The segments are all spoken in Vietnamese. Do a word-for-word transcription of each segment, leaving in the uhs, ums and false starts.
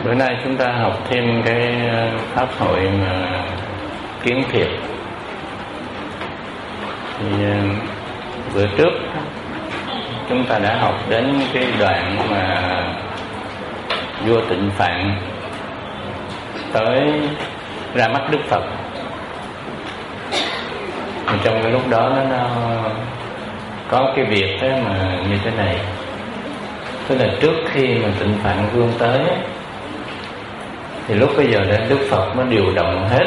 Bữa nay chúng ta học thêm cái pháp hội mà kiến thiệp. Thì bữa trước chúng ta đã học đến cái đoạn mà vua Tịnh Phạn tới ra mắt Đức Phật. Thì trong cái lúc đó nó, nó có cái việc đó mà như thế này, tức là trước khi mà Tịnh Phạn Vương tới thì lúc bây giờ đã Đức Phật mới điều động hết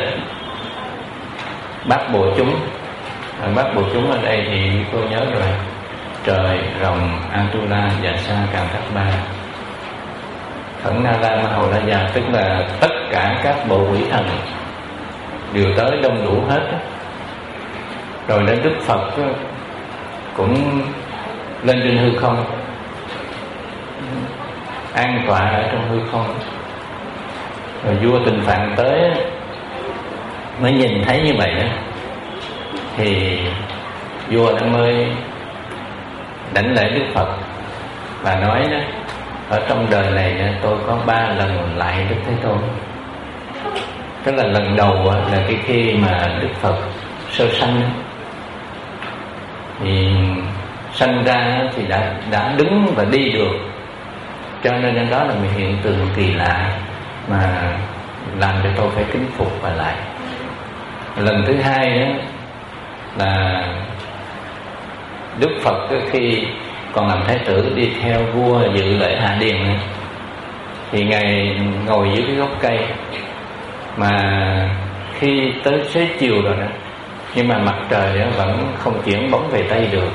bát bộ chúng. À, bát bộ chúng ở đây thì cô nhớ rồi: trời, rồng, Atula, Dạ Sa, Càn Thác Ba, Khẩn Na La, Ma Hầu La Già, tức là tất cả các bộ quỷ thần đều tới đông đủ hết. Rồi đến Đức Phật cũng lên trên hư không, an tọa ở trong hư không. Rồi vua Tịnh Phạn tới mới nhìn thấy như vậy đó, thì vua đã mới đảnh lễ Đức Phật và nói đó: ở trong đời này tôi có ba lần lại Đức Thế Tôn. Tức là lần đầu là cái khi mà Đức Phật sơ sanh, thì sanh ra thì đã đã đứng và đi được, cho nên đó là một hiện tượng kỳ lạ mà làm cho tôi phải kính phục và lại. Lần thứ hai đó là Đức Phật khi còn làm thái tử đi theo vua dự lễ hạ điền, thì ngài ngồi dưới cái gốc cây, mà khi tới xế chiều rồi đó, nhưng mà mặt trời vẫn không chuyển bóng về Tây được.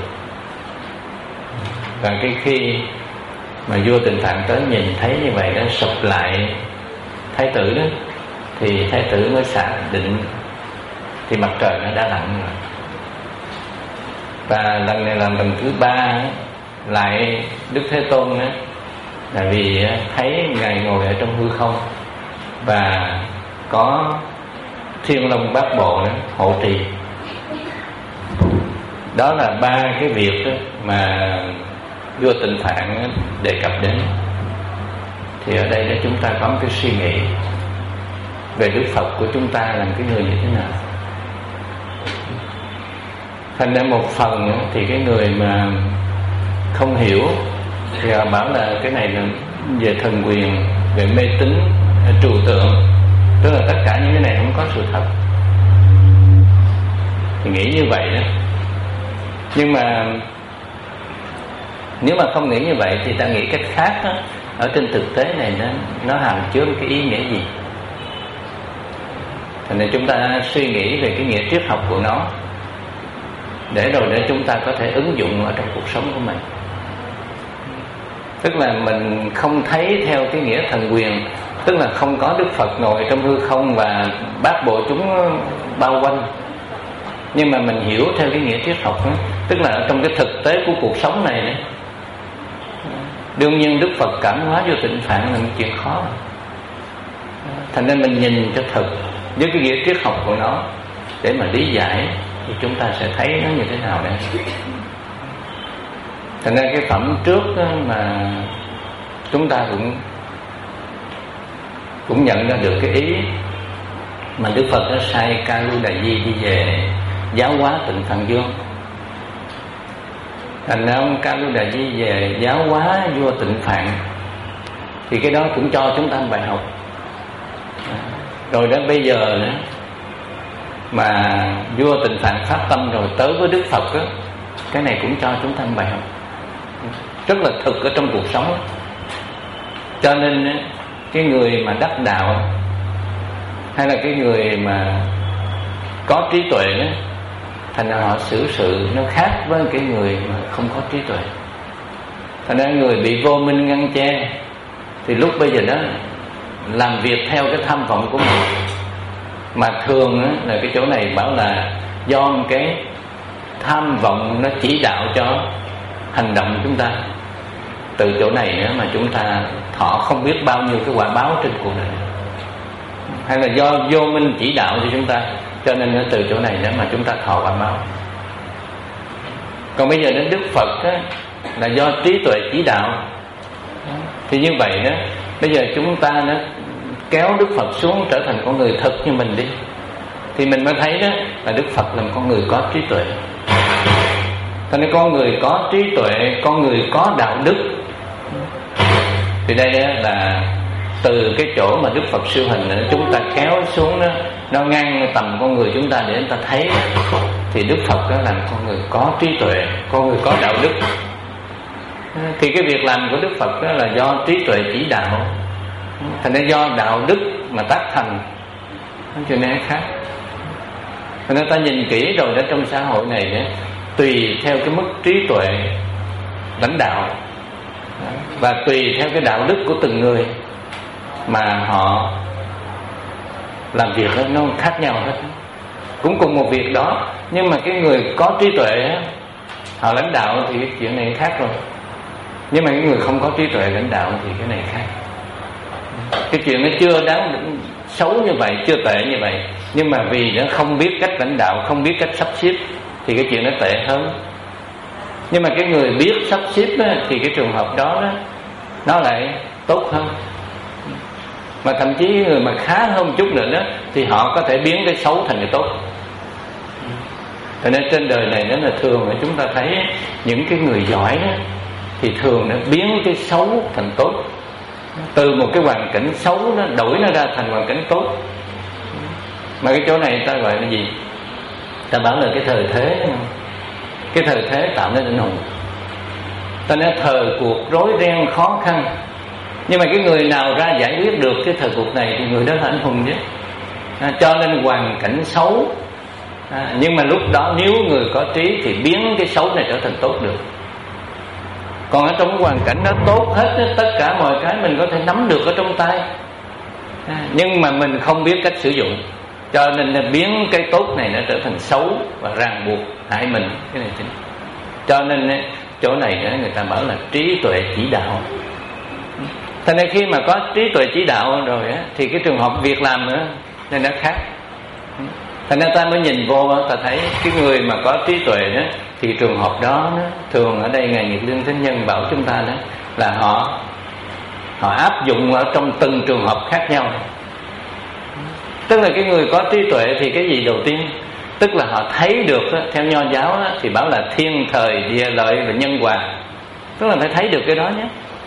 Và cái khi mà vua Tịnh Phạn tới nhìn thấy như vậy đó, sụp lại thái tử đó, thì thái tử mới xác định thì mặt trời nó đã lặn rồi. Và lần này là lần thứ ba lại Đức Thế Tôn đó, là vì thấy ngài ngồi ở trong hư không và có Thiên Long Bát Bộ đó, hộ trì. Đó là ba cái việc đó mà vua Tịnh Phạn đề cập đến. Thì ở đây đó chúng ta có một cái suy nghĩ về Đức Phật của chúng ta là cái người như thế nào. Thành ra một phần thì cái người mà không hiểu thì họ bảo là cái này là về thần quyền, về mê tín, trừu tượng, tức là tất cả những cái này không có sự thật. Thì nghĩ như vậy đó. Nhưng mà nếu mà không nghĩ như vậy thì ta nghĩ cách khác đó. Ở trên thực tế này nó, nó hàm chứa một cái ý nghĩa gì? Thành nên chúng ta suy nghĩ về cái nghĩa triết học của nó, để rồi để chúng ta có thể ứng dụng ở trong cuộc sống của mình. Tức là mình không thấy theo cái nghĩa thần quyền, tức là không có Đức Phật ngồi trong hư không và bát bộ chúng bao quanh, nhưng mà mình hiểu theo cái nghĩa triết học đó, tức là ở trong cái thực tế của cuộc sống này đó. Đương nhiên Đức Phật cảm hóa vô Tịnh Phạn là một chuyện khó. Thành nên mình nhìn cho thật với cái nghĩa triết học của nó để mà lý giải, thì chúng ta sẽ thấy nó như thế nào đây. Thành ra cái phẩm trước mà chúng ta cũng cũng nhận ra được cái ý mà Đức Phật đã sai Ca Lu Đà Di đi về giáo hóa Tịnh Phạn Vương. Thành ra ông Ca Lu Đà Di về giáo hóa vua Tịnh Phạn, thì cái đó cũng cho chúng ta một bài học. Rồi đến bây giờ nữa mà vua Tịnh Phạn phát tâm rồi tới với Đức Phật đó, cái này cũng cho chúng ta một bài học rất là thực ở trong cuộc sống đó. Cho nên cái người mà đắc đạo, hay là cái người mà có trí tuệ đó, thành ra họ xử sự nó khác với cái người mà không có trí tuệ. Thành ra người bị vô minh ngăn che, thì lúc bây giờ đó làm việc theo cái tham vọng của mình. Mà thường á, là cái chỗ này bảo là do một cái tham vọng nó chỉ đạo cho hành động của chúng ta. Từ chỗ này nữa mà chúng ta thọ không biết bao nhiêu cái quả báo trên cuộc đời, hay là do vô minh chỉ đạo cho chúng ta, cho nên từ chỗ này nữa mà chúng ta thọ quả báo. Còn bây giờ đến Đức Phật á, là do trí tuệ chỉ đạo. Thì như vậy đó, Bây giờ chúng ta nó kéo Đức Phật xuống trở thành con người thật như mình đi, thì mình mới thấy đó là Đức Phật là một con người có trí tuệ. Cho nên con người có trí tuệ, con người có đạo đức. Thì đây là từ cái chỗ mà Đức Phật siêu hình nữa, chúng ta kéo xuống đó, nó ngang tầm con người chúng ta để chúng ta thấy, thì Đức Phật đó là con người có trí tuệ, con người có đạo đức. Thì cái việc làm của Đức Phật đó là do trí tuệ chỉ đạo, thành ra do đạo đức mà tác thành, cho nên khác. Thành ra ta nhìn kỹ rồi đó, trong xã hội này đó, tùy theo cái mức trí tuệ lãnh đạo và tùy theo cái đạo đức của từng người mà họ làm việc đó, nó khác nhau hết. Cũng cùng một việc đó, nhưng mà cái người có trí tuệ họ lãnh đạo thì cái chuyện này khác rồi. Nhưng mà cái người không có trí tuệ lãnh đạo thì cái này khác. Cái chuyện nó chưa đáng xấu như vậy, chưa tệ như vậy, nhưng mà vì nó không biết cách lãnh đạo, không biết cách sắp xếp thì cái chuyện nó tệ hơn. Nhưng mà cái người biết sắp xếp đó, thì cái trường hợp đó, đó nó lại tốt hơn. Mà thậm chí người mà khá hơn một chút nữa đó, thì họ có thể biến cái xấu thành cái tốt. Cho nên trên đời này đó là thường là chúng ta thấy những cái người giỏi đó, thì thường nó biến cái xấu thành tốt. Từ một cái hoàn cảnh xấu nó đổi nó ra thành hoàn cảnh tốt. Mà cái chỗ này ta gọi là gì? Ta bảo là cái thời thế. Cái thời thế tạo nên anh hùng. Ta nói thời cuộc rối ren khó khăn, nhưng mà cái người nào ra giải quyết được cái thời cuộc này thì người đó là anh hùng chứ. À, cho nên hoàn cảnh xấu, à, nhưng mà lúc đó nếu người có trí thì biến cái xấu này trở thành tốt được. Còn ở trong hoàn cảnh đó tốt hết, tất cả mọi cái mình có thể nắm được ở trong tay, à, nhưng mà mình không biết cách sử dụng, cho nên là biến cái tốt này nó trở thành xấu và ràng buộc hại mình. Cái này chính. Cho nên chỗ này người ta bảo là trí tuệ chỉ đạo. Thành nên khi mà có trí tuệ chỉ đạo rồi thì cái trường hợp việc làm nữa nên nó khác. Thành nên ta mới nhìn vô, ta thấy cái người mà có trí tuệ đó thì trường hợp đó, đó thường ở đây Ngài Nhiệt Liên Thánh Nhân bảo chúng ta đó là họ họ áp dụng ở trong từng trường hợp khác nhau. Tức là cái người có trí tuệ thì cái gì đầu tiên? Tức là họ thấy được đó, theo Nho giáo đó, thì bảo là thiên thời địa lợi và nhân hòa. Tức là phải thấy được cái đó nhé.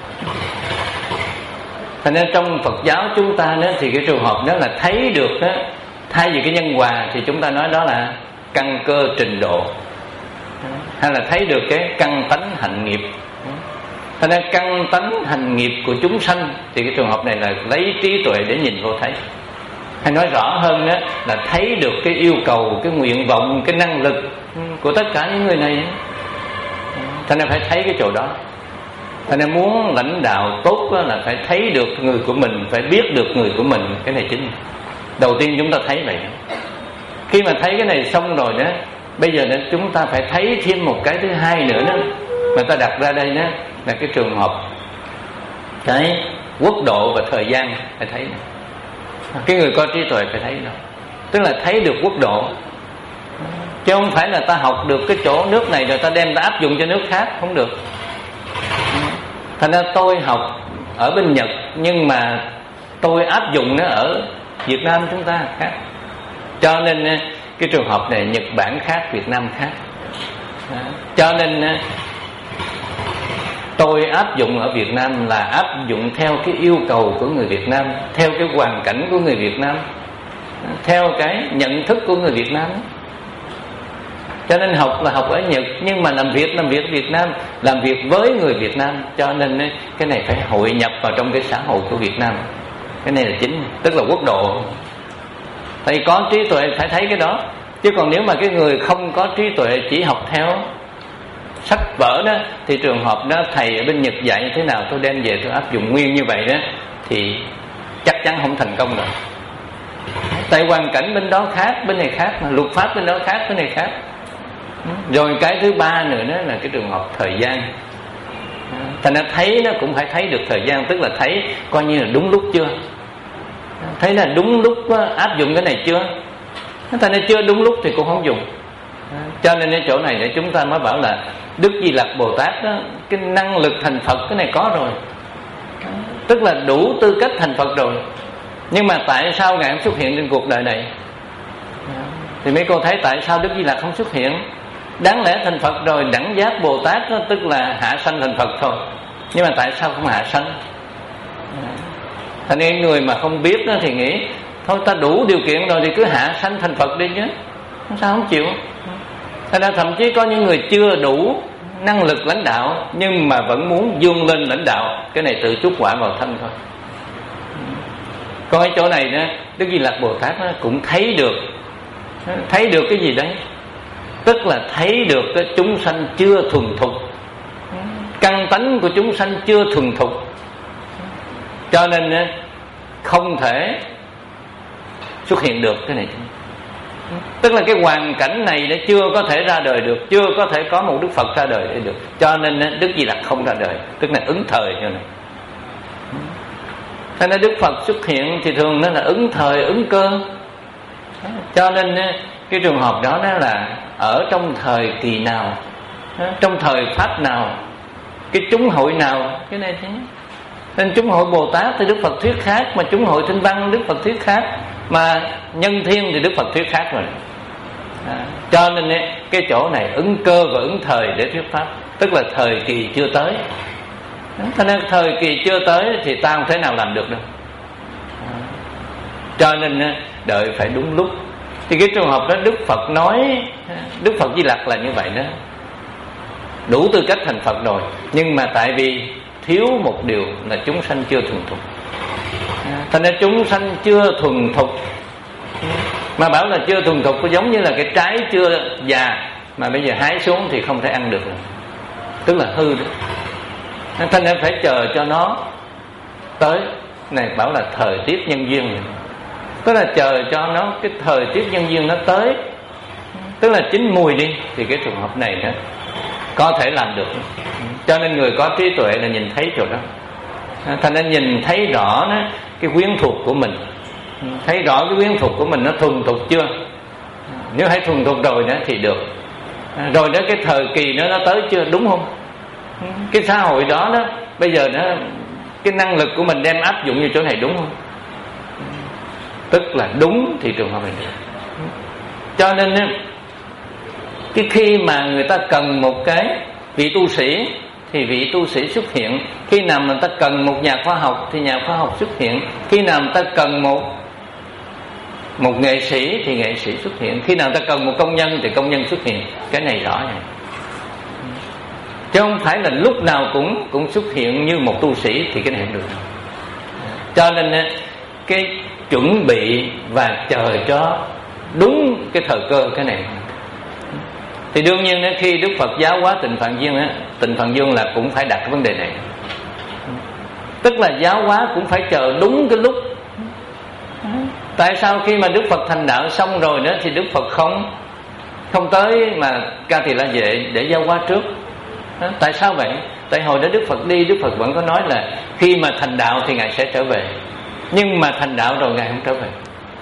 Thành nên trong Phật giáo chúng ta đó, thì cái trường hợp đó là thấy được đó, thay vì cái nhân hòa thì chúng ta nói đó là căn cơ trình độ, hay là thấy được cái căn tánh hạnh nghiệp. Thành nên căn tánh hành nghiệp của chúng sanh thì cái trường hợp này là lấy trí tuệ để nhìn vô thấy. Hay nói rõ hơn đó là thấy được cái yêu cầu, cái nguyện vọng, cái năng lực của tất cả những người này. Thành nên phải thấy cái chỗ đó. Thành nên muốn lãnh đạo tốt là phải thấy được người của mình, phải biết được người của mình. Cái này chính. Đầu tiên chúng ta thấy vậy. Khi mà thấy cái này xong rồi đó, bây giờ đó, chúng ta phải thấy thêm một cái thứ hai nữa đó, mà ta đặt ra đây đó là cái trường hợp cái quốc độ và thời gian phải thấy. Cái người có trí tuệ phải thấy đó. Tức là thấy được quốc độ, chứ không phải là ta học được cái chỗ nước này rồi ta đem ta áp dụng cho nước khác, không được. Thành ra tôi học ở bên Nhật, nhưng mà tôi áp dụng nó ở Việt Nam chúng ta khác. Cho nên cái trường hợp này Nhật Bản khác, Việt Nam khác. Cho nên tôi áp dụng ở Việt Nam là áp dụng theo cái yêu cầu của người Việt Nam, theo cái hoàn cảnh của người Việt Nam, theo cái nhận thức của người Việt Nam. Cho nên học là học ở Nhật, nhưng mà làm việc làm việc ở Việt Nam, làm việc với người Việt Nam. Cho nên cái này phải hội nhập vào trong cái xã hội của Việt Nam. Cái này là chính, tức là quốc độ. Thầy có trí tuệ phải thấy cái đó. Chứ còn nếu mà cái người không có trí tuệ, chỉ học theo sách vở đó, thì trường hợp đó thầy ở bên Nhật dạy như thế nào tôi đem về tôi áp dụng nguyên như vậy đó, thì chắc chắn không thành công được. Tại hoàn cảnh bên đó khác, bên này khác, mà luật pháp bên đó khác, bên này khác. Rồi cái thứ ba nữa đó là cái trường hợp thời gian. Thành ra thấy nó cũng phải thấy được thời gian, tức là thấy coi như là đúng lúc chưa, thấy là đúng lúc áp dụng cái này chưa. Thành ra chưa đúng lúc thì cũng không dùng. Cho nên cái chỗ này để chúng ta mới bảo là Đức Di Lặc Bồ Tát đó, cái năng lực thành Phật cái này có rồi. tức là đủ tư cách thành Phật rồi. Nhưng mà tại sao Ngài không xuất hiện trên cuộc đời này? Thì mấy cô thấy tại sao Đức Di Lặc không xuất hiện? Đáng lẽ thành Phật rồi, đẳng giác Bồ Tát đó, tức là hạ sanh thành Phật thôi. Nhưng mà tại sao không hạ sanh? Thành nên người mà không biết đó thì nghĩ thôi ta đủ điều kiện rồi thì cứ hạ sanh thành Phật đi chứ, sao không chịu? Thành ra thậm chí có những người chưa đủ năng lực lãnh đạo nhưng mà vẫn muốn vươn lên lãnh đạo, cái này tự chuốc quả vào thân thôi. Còn ở chỗ này đó, Đức Di Lặc Bồ Tát cũng thấy được, thấy được cái gì đấy? Tức là thấy được cái chúng sanh chưa thuần thục, căn tánh của chúng sanh chưa thuần thục, cho nên không thể xuất hiện được cái này. Tức là cái hoàn cảnh này nó chưa có thể ra đời được, chưa có thể có một Đức Phật ra đời để được, cho nên Đức Di Lặc không ra đời, tức là ứng thời như này. Cho nên Đức Phật xuất hiện thì thường nó là ứng thời, ứng cơ. Cho nên cái trường hợp đó nó là ở trong thời kỳ nào, trong thời pháp nào, cái chúng hội nào, cái này thế. Nên chúng hội Bồ Tát thì Đức Phật thuyết khác, mà chúng hội Tinh Văn Đức Phật thuyết khác, mà nhân thiên thì Đức Phật thuyết khác rồi. À, cho nên cái chỗ này ứng cơ và ứng thời để thuyết pháp, tức là thời kỳ chưa tới. Cho nên thời kỳ chưa tới thì ta không thể nào làm được đâu. À, cho nên đợi phải đúng lúc. Thì cái trường hợp đó Đức Phật nói, Đức Phật Di Lặc là như vậy đó, đủ tư cách thành Phật rồi, nhưng mà tại vì thiếu một điều là chúng sanh chưa thuần thục. Thành ra chúng sanh chưa thuần thục, mà bảo là chưa thuần thục có giống như là cái trái chưa già mà bây giờ hái xuống thì không thể ăn được rồi, tức là hư đó. Thành ra phải chờ cho nó tới. Này bảo là thời tiết nhân duyên này. Tức là chờ cho nó, cái thời tiết nhân duyên nó tới, tức là chín mùi đi, thì cái trường hợp này đó có thể làm được. Cho nên người có trí tuệ là nhìn thấy chỗ đó. Thành ra nhìn thấy rõ đó, cái quyến thuộc của mình, thấy rõ cái quyến thuộc của mình nó thuần thục chưa. Nếu thấy thuần thục rồi đó thì được. Rồi đó cái thời kỳ đó nó tới chưa, đúng không? Cái xã hội đó đó bây giờ nó, cái năng lực của mình đem áp dụng như chỗ này đúng không? Tức là đúng thì trường hợp này được. Cho nên cái khi mà người ta cần một cái vị tu sĩ thì vị tu sĩ xuất hiện. Khi nào người ta cần một nhà khoa học thì nhà khoa học xuất hiện. Khi nào người ta cần một một nghệ sĩ thì nghệ sĩ xuất hiện. Khi nào người ta cần một công nhân thì công nhân xuất hiện. Cái này rõ rồi, chứ không phải là lúc nào cũng cũng xuất hiện như một tu sĩ thì cái này không được. Cho nên cái chuẩn bị và chờ cho đúng cái thời cơ cái này. Thì đương nhiên khi Đức Phật giáo hóa Tịnh Phạn Dương, Tịnh Phạn Dương là cũng phải đặt cái vấn đề này. Tức là giáo hóa cũng phải chờ đúng cái lúc. Tại sao khi mà Đức Phật thành đạo xong rồi đó thì Đức Phật không không tới mà Ca Tỳ La Vệ để giáo hóa trước? Tại sao vậy? Tại hồi đó Đức Phật đi, Đức Phật vẫn có nói là khi mà thành đạo thì Ngài sẽ trở về. Nhưng mà thành đạo rồi Ngài không trở về.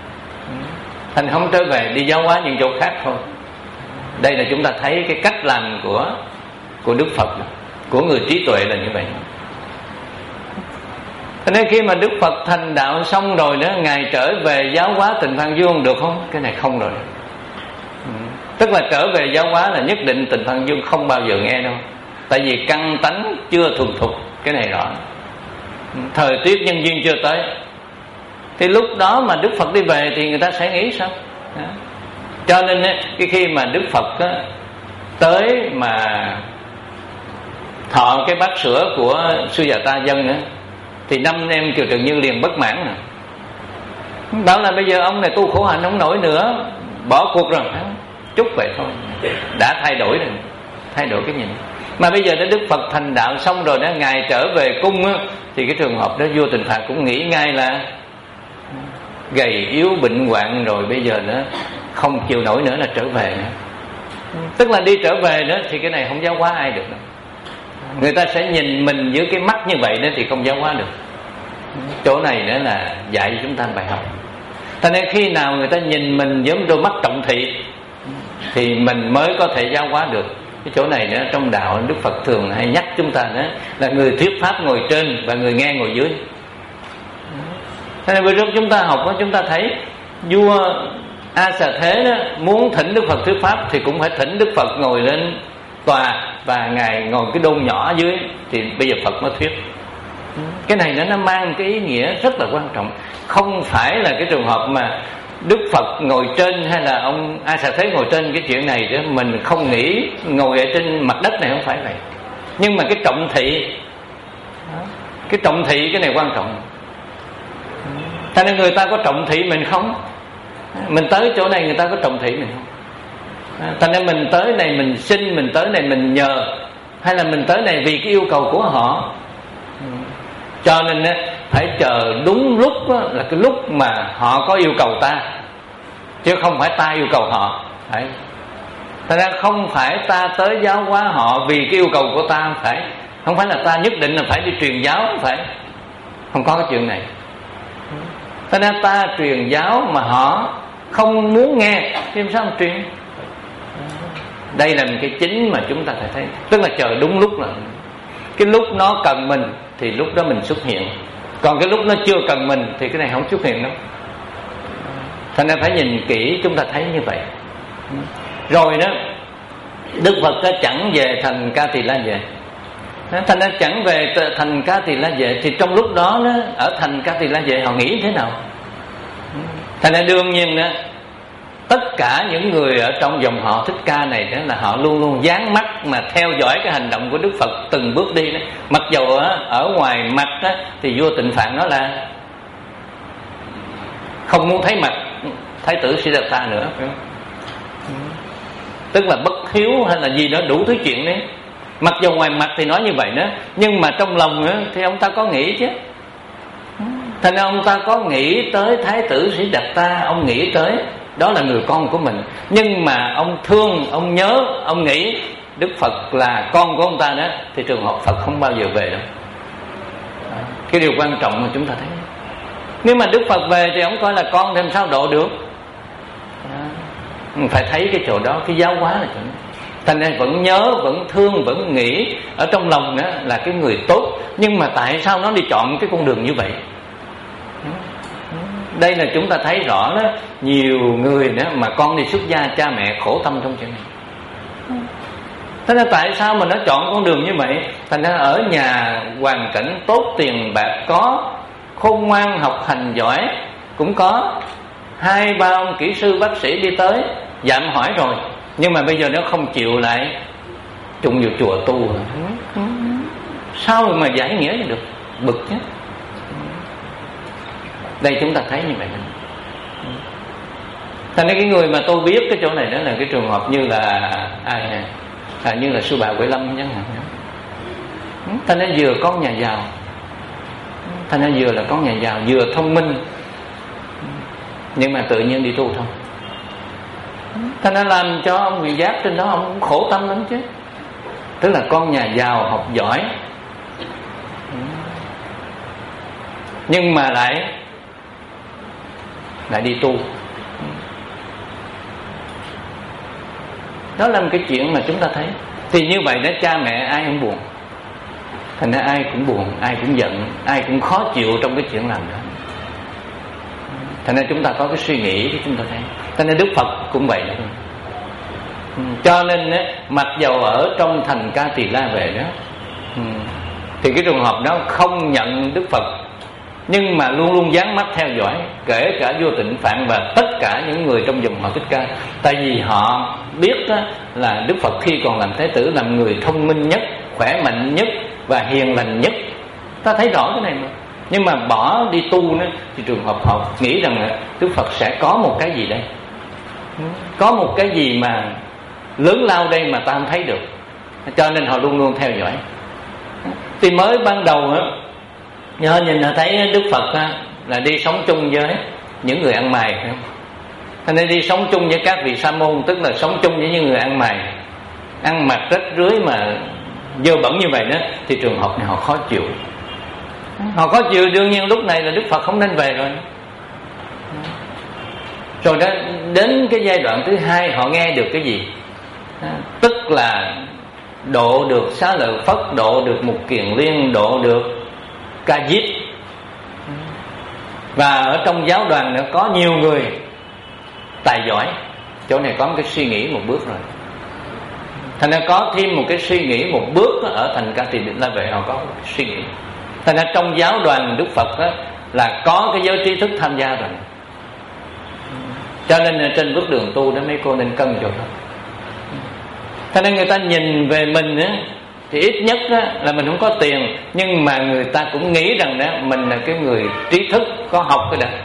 Thành không trở về, đi giáo hóa những chỗ khác thôi. Đây là chúng ta thấy cái cách làm của của Đức Phật, của người trí tuệ là như vậy. Thế nên khi mà Đức Phật thành đạo xong rồi đó, Ngài trở về giáo hóa Tịnh Phạn Dương được không? Cái này không rồi. Tức là trở về giáo hóa là nhất định Tịnh Phạn Dương không bao giờ nghe đâu. Tại vì căn tánh chưa thuần thục, cái này rõ. Thời tiết nhân duyên chưa tới. Thì lúc đó mà Đức Phật đi về thì người ta sẽ nghĩ sao? Đó. Cho nên cái khi mà Đức Phật á, tới mà thọ cái bát sữa của Sư Già Ta Dân á, thì năm em Kiều Trần Như liền bất mãn nè. Bảo là bây giờ ông này tu khổ hạnh không nổi nữa, bỏ cuộc rồi. Chút vậy thôi, đã thay đổi rồi, thay đổi cái nhìn. Mà bây giờ đã Đức Phật thành đạo xong rồi đó, Ngài trở về cung á, thì cái trường hợp đó vua Tịnh Phạn cũng nghĩ ngay là gầy yếu bệnh hoạn rồi, bây giờ nó không chịu nổi nữa là trở về nữa. Tức là đi trở về đó thì cái này không giáo hóa ai được đâu. Người ta sẽ nhìn mình dưới cái mắt như vậy đó thì không giáo hóa được. Chỗ này nữa là dạy chúng ta bài học. Thành nên khi nào người ta nhìn mình với đôi mắt trọng thị thì mình mới có thể giáo hóa được. Cái chỗ này nữa trong đạo Đức Phật thường hay nhắc chúng ta đó là người thuyết pháp ngồi trên và người nghe ngồi dưới. Thế nên bữa trước chúng ta học đó, chúng ta thấy vua A Xà Thế đó muốn thỉnh Đức Phật thuyết pháp thì cũng phải thỉnh Đức Phật ngồi lên tòa, và ngài ngồi cái đôn nhỏ dưới, thì bây giờ Phật mới thuyết. Cái này nó nó mang cái ý nghĩa rất là quan trọng. Không phải là cái trường hợp mà Đức Phật ngồi trên hay là ông A Xà Thế ngồi trên, cái chuyện này đó mình không nghĩ ngồi ở trên mặt đất này, không phải vậy. Nhưng mà cái trọng thị, cái trọng thị cái này quan trọng. Cho nên người ta có trọng thị mình không? Mình tới chỗ này người ta có trọng thị mình không? Cho nên mình tới này mình xin, mình tới này mình nhờ, hay là mình tới này vì cái yêu cầu của họ. Cho nên phải chờ đúng lúc là cái lúc mà họ có yêu cầu ta, chứ không phải ta yêu cầu họ. Phải. Thật ra không phải ta tới giáo hóa họ vì cái yêu cầu của ta, không phải. Không phải là ta nhất định là phải đi truyền giáo, không phải. Không có cái chuyện này. Thật ra ta truyền giáo mà họ không muốn nghe thì làm sao mà truyền. Đây là một cái chính mà chúng ta phải thấy. Tức là chờ đúng lúc, là cái lúc nó cần mình thì lúc đó mình xuất hiện. Còn cái lúc nó chưa cần mình thì cái này không xuất hiện đâu. Thành ra phải nhìn kỹ chúng ta thấy như vậy. Rồi đó, Đức Phật đã chẳng về thành Ca Tỳ La Vệ. Thành ra chẳng về thành Ca Tỳ La Vệ thì trong lúc đó, đó ở thành Ca Tỳ La Vệ họ nghĩ thế nào? Thành ra đương nhiên đó, tất cả những người ở trong dòng họ Thích Ca này đó là họ luôn luôn dán mắt mà theo dõi cái hành động của Đức Phật từng bước đi đó. Mặc dù ở, ở ngoài mặt đó, thì vua Tịnh Phạn nói là không muốn thấy mặt Thái tử Siddhartha nữa, phải không? Tức là bất hiếu hay là gì đó, đủ thứ chuyện đấy. Mặc dù ngoài mặt thì nói như vậy đó, nhưng mà trong lòng đó, thì ông ta có nghĩ chứ. Thành ra ông ta có nghĩ tới Thái tử Siddhartha, ông nghĩ tới đó là người con của mình. Nhưng mà ông thương, ông nhớ, ông nghĩ Đức Phật là con của ông ta đó, thì trường hợp Phật không bao giờ về đâu. Cái điều quan trọng mà chúng ta thấy, nếu mà Đức Phật về thì ông coi là con thì làm sao độ được. Phải thấy cái chỗ đó, cái giáo hóa là chỗ đó. Thành ra vẫn nhớ, vẫn thương, vẫn nghĩ ở trong lòng đó là cái người tốt. Nhưng mà tại sao nó đi chọn cái con đường như vậy? Đây là chúng ta thấy rõ đó. Nhiều người đó mà con đi xuất gia, cha mẹ khổ tâm trong chuyện này. Thế nên tại sao mà nó chọn con đường như vậy? Thành ra ở nhà hoàn cảnh tốt, tiền bạc có, khôn ngoan, học hành giỏi cũng có, hai ba ông kỹ sư bác sĩ đi tới dạm hỏi rồi, nhưng mà bây giờ nó không chịu lại trùng vào chùa tu. Sao mà giải nghĩa được? Bực chứ. Đây chúng ta thấy như vậy. Thành ra cái người mà tôi biết cái chỗ này đó là cái trường hợp như là ai nè, à, như là sư bà Huệ Lâm chẳng hạn. Thành ra vừa con nhà giàu, thành ra vừa là con nhà giàu, vừa thông minh, nhưng mà tự nhiên đi tu thôi. Thành ra làm cho ông Quyền Giác trên đó ông cũng khổ tâm lắm chứ. Tức là con nhà giàu, học giỏi, nhưng mà lại lại đi tu. Đó là một cái chuyện mà chúng ta thấy. Thì như vậy đó, cha mẹ ai cũng buồn. Thành ra ai cũng buồn, ai cũng giận, ai cũng khó chịu trong cái chuyện làm đó. Thành ra chúng ta có cái suy nghĩ thì chúng ta thấy. Thành ra Đức Phật cũng vậy đó. Cho nên mặc dầu ở trong thành Ca Tỳ La Vệ đó, thì cái trường hợp đó không nhận Đức Phật, nhưng mà luôn luôn dán mắt theo dõi, kể cả vua Tịnh Phạn và tất cả những người trong dòng họ Thích Ca. Tại vì họ biết là Đức Phật khi còn làm Thái tử làm người thông minh nhất, khỏe mạnh nhất và hiền lành nhất. Ta thấy rõ cái này mà. Nhưng mà bỏ đi tu nữa thì trường hợp họ nghĩ rằng là Đức Phật sẽ có một cái gì đây, có một cái gì mà lớn lao đây mà ta không thấy được. Cho nên họ luôn luôn theo dõi. Thì mới ban đầu á, nhớ nhìn họ thấy Đức Phật á, là đi sống chung với những người ăn mày, phải không? Thành nên đi sống chung với các vị sa môn, tức là sống chung với những người ăn mày, ăn mặc rách rưới mà dơ bẩn như vậy đó, thì trường hợp này họ khó chịu. Họ khó chịu, đương nhiên lúc này là Đức Phật không nên về rồi. Rồi đó, đến cái giai đoạn thứ hai họ nghe được cái gì? Tức là độ được Xá Lợi Phất, độ được Mục Kiền Liên, độ được Ca Diếp. Và ở trong giáo đoàn nữa có nhiều người tài giỏi. Chỗ này có một cái suy nghĩ một bước rồi. Thành ra có thêm một cái suy nghĩ một bước ở thành Ca Tỳ La Vệ họ có một suy nghĩ. Thành ra trong giáo đoàn Đức Phật đó, là có cái giới trí thức tham gia rồi. Cho nên trên bước đường tu đó mấy cô nên cân chỗ đó. Thành ra người ta nhìn về mình á, thì ít nhất á, là mình không có tiền, nhưng mà người ta cũng nghĩ rằng đó mình là cái người trí thức có học cái đó.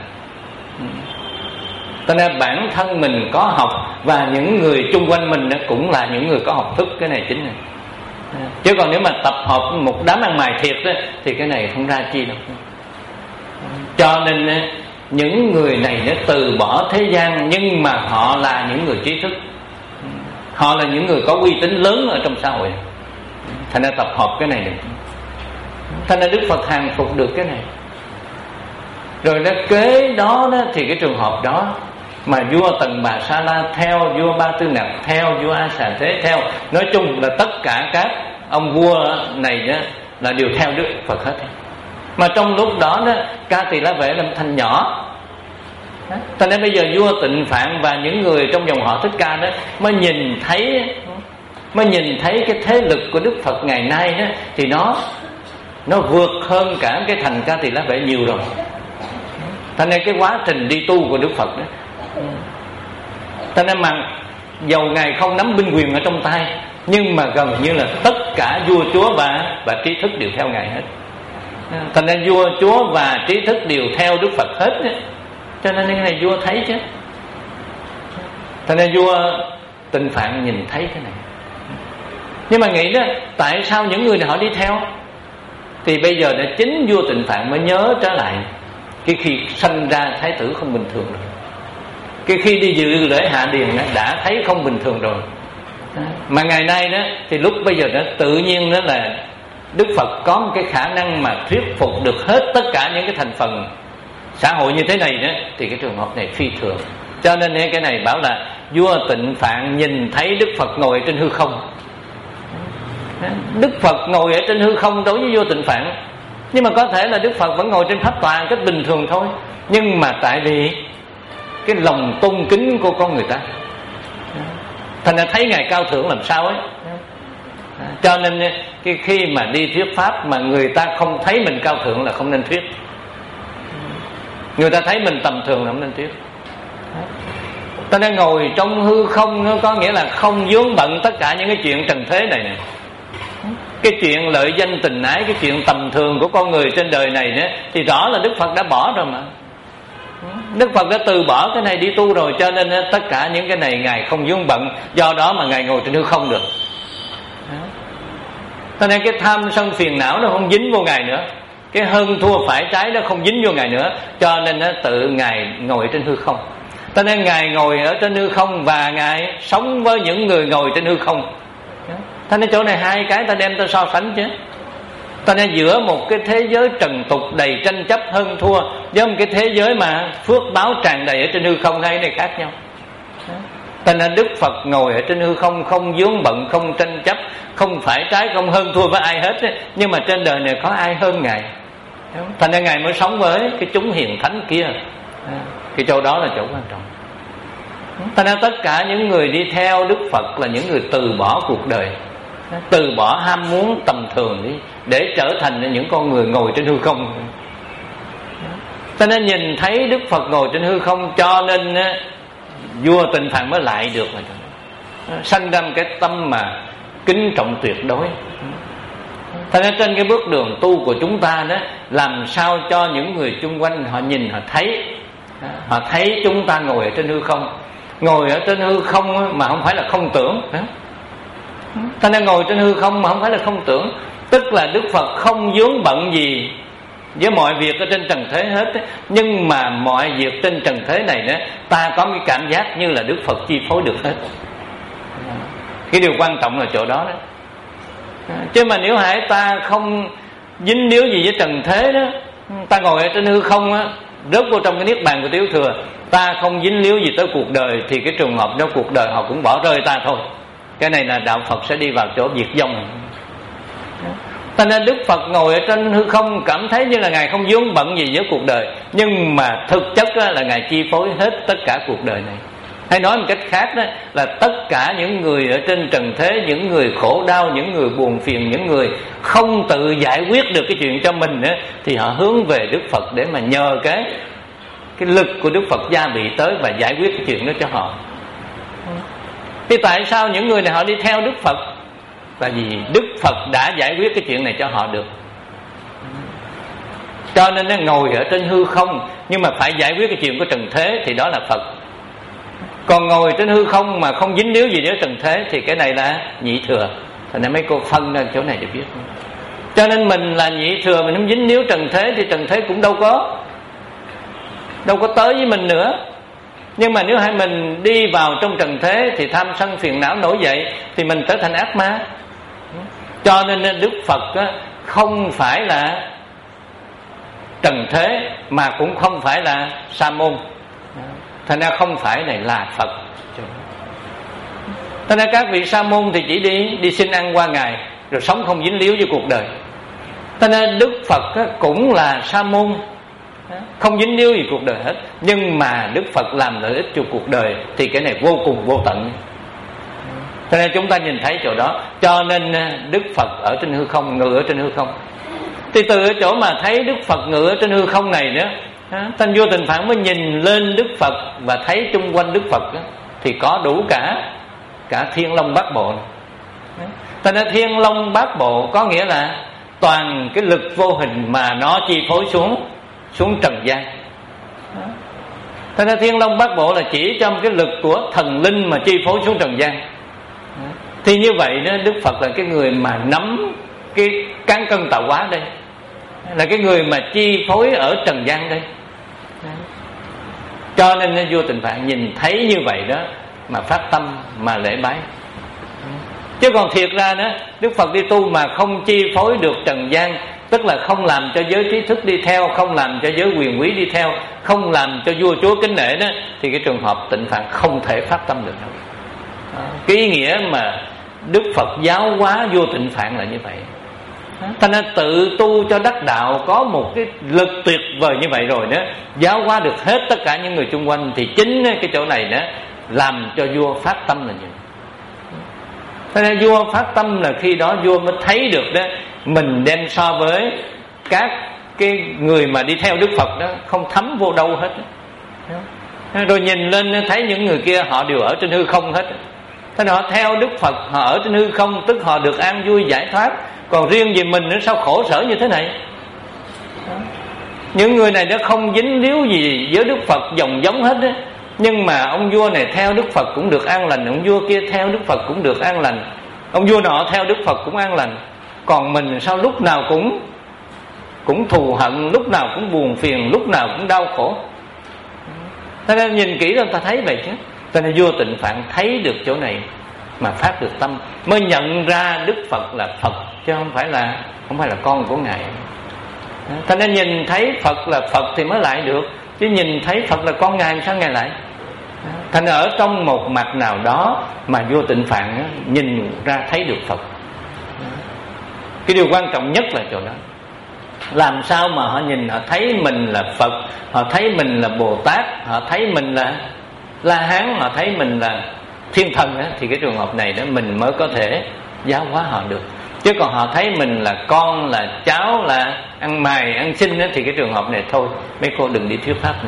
Cho nên bản thân mình có học và những người chung quanh mình cũng là những người có học thức. Cái này chính này. Chứ còn nếu mà tập hợp một đám ăn mày thiệt đó, thì cái này không ra chi đâu. Cho nên những người này nó từ bỏ thế gian, nhưng mà họ là những người trí thức, họ là những người có uy tín lớn ở trong xã hội. Thành ra tập hợp cái này được. Thành ra Đức Phật hàng phục được cái này. Rồi nó kế đó, đó thì cái trường hợp đó mà vua Tần Bà Sa La theo, vua Ba Tư Nặc theo, vua A Xà Thế theo, nói chung là tất cả các ông vua này đó là đều theo Đức Phật hết. Mà trong lúc đó đó Ca Tỳ La Vệ làm thành nhỏ. Thành nên bây giờ vua Tịnh Phạn và những người trong dòng họ Thích Ca đó mới nhìn thấy mới nhìn thấy cái thế lực của Đức Phật ngày nay đó, thì nó nó vượt hơn cả cái thành Ca Tỳ La Vệ nhiều rồi. Thành nên cái quá trình đi tu của Đức Phật đó, thành nên mà dầu Ngài không nắm binh quyền ở trong tay, nhưng mà gần như là tất cả vua chúa và và trí thức đều theo Ngài hết. Thành nên vua chúa và trí thức đều theo Đức Phật hết đó. Cho nên cái này vua thấy chứ. Thành nên vua Tịnh Phạn nhìn thấy cái này, nhưng mà nghĩ đó, tại sao những người này họ đi theo? Thì bây giờ đã chính vua Tịnh Phạn mới nhớ trở lại cái khi sanh ra thái tử không bình thường rồi. Cái khi đi dự lễ hạ điền đã thấy không bình thường rồi. Mà ngày nay đó thì lúc bây giờ đó tự nhiên đó là Đức Phật có một cái khả năng mà thuyết phục được hết tất cả những cái thành phần xã hội như thế này đó, thì cái trường hợp này phi thường. Cho nên cái này bảo là vua Tịnh Phạn nhìn thấy Đức Phật ngồi trên hư không. Đức Phật ngồi ở trên hư không đối với vua Tịnh Phạn, nhưng mà có thể là Đức Phật vẫn ngồi trên pháp tọa cách bình thường thôi. Nhưng mà tại vì cái lòng tôn kính của con người ta, thành ra thấy Ngài cao thượng làm sao ấy. Cho nên cái khi mà đi thuyết pháp mà người ta không thấy mình cao thượng là không nên thuyết. Người ta thấy mình tầm thường là không nên thuyết. Ta đang ngồi trong hư không, nó có nghĩa là không vướng bận tất cả những cái chuyện trần thế này nè. Cái chuyện lợi danh tình ái, cái chuyện tầm thường của con người trên đời này nữa, thì rõ là Đức Phật đã bỏ rồi mà. Đức Phật đã từ bỏ cái này đi tu rồi. Cho nên tất cả những cái này Ngài không vướng bận. Do đó mà Ngài ngồi trên hư không được. Cho nên cái tham sân phiền não nó không dính vô Ngài nữa, cái hơn thua phải trái nó không dính vô Ngài nữa. Cho nên nó tự Ngài ngồi trên hư không. Cho nên Ngài ngồi ở trên hư không và Ngài sống với những người ngồi trên hư không. Cho nên chỗ này hai cái ta đem ta so sánh chứ. Cho nên giữa một cái thế giới trần tục đầy tranh chấp hơn thua với một cái thế giới mà phước báo tràn đầy ở trên hư không, hai cái này khác nhau. Cho nên Đức Phật ngồi ở trên hư không, không vướng bận, không tranh chấp, không phải trái, không hơn thua với ai hết ấy. Nhưng mà trên đời này có ai hơn Ngài? Thành ra Ngài mới sống với cái chúng hiền thánh kia. Cái chỗ đó là chỗ quan trọng. Thành ra tất cả những người đi theo Đức Phật là những người từ bỏ cuộc đời, từ bỏ ham muốn tầm thường đi, để trở thành những con người ngồi trên hư không. Cho nên nhìn thấy Đức Phật ngồi trên hư không, cho nên vua Tịnh Phạn mới lại được rồi, sanh ra một cái tâm mà kính trọng tuyệt đối. Thành ra trên cái bước đường tu của chúng ta đó, làm sao cho những người chung quanh họ nhìn, họ thấy, họ thấy chúng ta ngồi ở trên hư không. Ngồi ở trên hư không mà không phải là không tưởng. Thành ra ngồi trên hư không mà không phải là không tưởng, tức là Đức Phật không vướng bận gì với mọi việc ở trên trần thế hết. Nhưng mà mọi việc trên trần thế này đó, ta có cái cảm giác như là Đức Phật chi phối được hết. Cái điều quan trọng là chỗ đó đó. Chứ mà nếu hãy ta không dính líu gì với trần thế đó, ta ngồi ở trên hư không á, rớt vô trong cái niết bàn của Tiểu Thừa, ta không dính líu gì tới cuộc đời, thì cái trường hợp đó cuộc đời họ cũng bỏ rơi ta thôi. Cái này là đạo Phật sẽ đi vào chỗ diệt vong. Cho nên Đức Phật ngồi ở trên hư không cảm thấy như là Ngài không vướng bận gì với cuộc đời, nhưng mà thực chất là Ngài chi phối hết tất cả cuộc đời này. Hay nói một cách khác đó là tất cả những người ở trên trần thế, những người khổ đau, những người buồn phiền, những người không tự giải quyết được cái chuyện cho mình đó, thì họ hướng về Đức Phật để mà nhờ cái cái lực của Đức Phật gia bị tới và giải quyết cái chuyện đó cho họ. Thì tại sao những người này họ đi theo Đức Phật? Tại vì Đức Phật đã giải quyết cái chuyện này cho họ được. Cho nên nó ngồi ở trên hư không, nhưng mà phải giải quyết cái chuyện của trần thế thì đó là Phật. Còn ngồi trên hư không mà không dính líu gì đến trần thế thì cái này là nhị thừa. Thành ra mấy cô phân ra chỗ này để biết. Cho nên mình là nhị thừa, mình không dính líu trần thế thì trần thế cũng đâu có đâu có tới với mình nữa. Nhưng mà nếu hai mình đi vào trong trần thế thì tham sân phiền não nổi dậy thì mình trở thành ác ma. Cho nên Đức Phật á, không phải là trần thế mà cũng không phải là sa môn. Thành ra không phải này là Phật. Thành ra các vị sa môn thì chỉ đi đi xin ăn qua ngày, rồi sống không dính líu với cuộc đời. Thành ra Đức Phật á, cũng là sa môn, không dính líu gì cuộc đời hết. Nhưng mà Đức Phật làm lợi ích cho cuộc đời thì cái này vô cùng vô tận. Cho nên chúng ta nhìn thấy chỗ đó. Cho nên Đức Phật ở trên hư không, ngự ở trên hư không. Thì từ ở chỗ mà thấy Đức Phật ngự ở trên hư không này nữa, Thanh Vô Tình Phạn mới nhìn lên Đức Phật và thấy chung quanh Đức Phật đó, thì có đủ cả cả Thiên Long Bát Bộ. Cho nên Thiên Long Bát Bộ có nghĩa là toàn cái lực vô hình mà nó chi phối xuống xuống trần gian. Cho nên Thiên Long Bát Bộ là chỉ trong cái lực của thần linh mà chi phối xuống trần gian. Thì như vậy đó, Đức Phật là cái người mà nắm cái cán cân tạo hóa đây, là cái người mà chi phối ở trần gian đây. Cho nên Vô Tình Phạn nhìn thấy như vậy đó mà phát tâm mà lễ bái. Chứ còn thiệt ra đó, Đức Phật đi tu mà không chi phối được trần gian, tức là không làm cho giới trí thức đi theo, không làm cho giới quyền quý đi theo, không làm cho vua chúa kính nể đó, thì cái trường hợp Tịnh Phạn không thể phát tâm được đâu. Cái ý nghĩa mà Đức Phật giáo hóa Vô Tịnh Phạn là như vậy. Thành ra tự tu cho đắc đạo có một cái lực tuyệt vời như vậy rồi đó, giáo hóa được hết tất cả những người chung quanh, thì chính cái chỗ này đó làm cho vua phát tâm là như vậy. Thế nên vua phát tâm là khi đó vua mới thấy được đó, mình đem so với các cái người mà đi theo Đức Phật đó không thấm vô đâu hết. Rồi nhìn lên thấy những người kia họ đều ở trên hư không hết. Thế nên họ theo Đức Phật, họ ở trên hư không, tức họ được an vui giải thoát. Còn riêng về mình nó sao khổ sở như thế này. Những người này nó không dính líu gì với Đức Phật dòng giống hết á. Nhưng mà ông vua này theo Đức Phật cũng được an lành, ông vua kia theo Đức Phật cũng được an lành, ông vua nọ theo Đức Phật cũng an lành. Còn mình sao lúc nào cũng cũng thù hận, lúc nào cũng buồn phiền, lúc nào cũng đau khổ. Thế nên nhìn kỹ rồi ta thấy vậy chứ. Cho nên Vô Tịnh Phạn thấy được chỗ này mà phát được tâm, mới nhận ra Đức Phật là Phật chứ không phải là không phải là con của Ngài. Thế nên nhìn thấy Phật là Phật thì mới lại được, chứ nhìn thấy Phật là con Ngài sao Ngài lại. Thành ở trong một mặt nào đó mà Vô Tịnh Phạn nhìn ra thấy được Phật. Cái điều quan trọng nhất là chỗ đó. Làm sao mà họ nhìn, họ thấy mình là Phật, họ thấy mình là Bồ Tát, họ thấy mình là La Hán, họ thấy mình là Thiên Thần á, thì cái trường hợp này đó mình mới có thể giáo hóa họ được. Chứ còn họ thấy mình là con, là cháu, là ăn mày, ăn xin á, thì cái trường hợp này thôi, mấy cô đừng đi thuyết pháp nữa.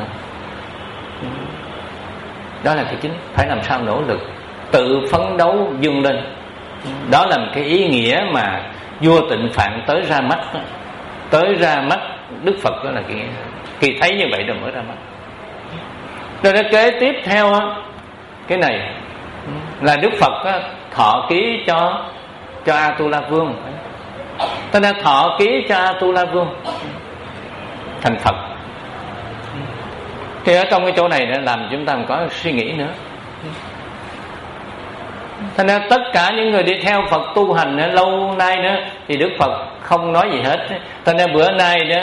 Đó là cái chính, phải làm sao nỗ lực tự phấn đấu vươn lên. Đó là một cái ý nghĩa mà Vô Tịnh Phạn tới ra mắt đó. Tới ra mắt Đức Phật đó là cái khi thấy như vậy rồi mới ra mắt. Rồi nó kế tiếp theo cái này là Đức Phật á, thọ ký cho cho Atula Vương. Cho nên thọ ký cho Atula Vương thành Phật. Thì ở trong cái chỗ này nó làm chúng ta có suy nghĩ nữa. Cho nên tất cả những người đi theo Phật tu hành nữa, lâu nay nữa thì Đức Phật không nói gì hết. Cho nên bữa nay đó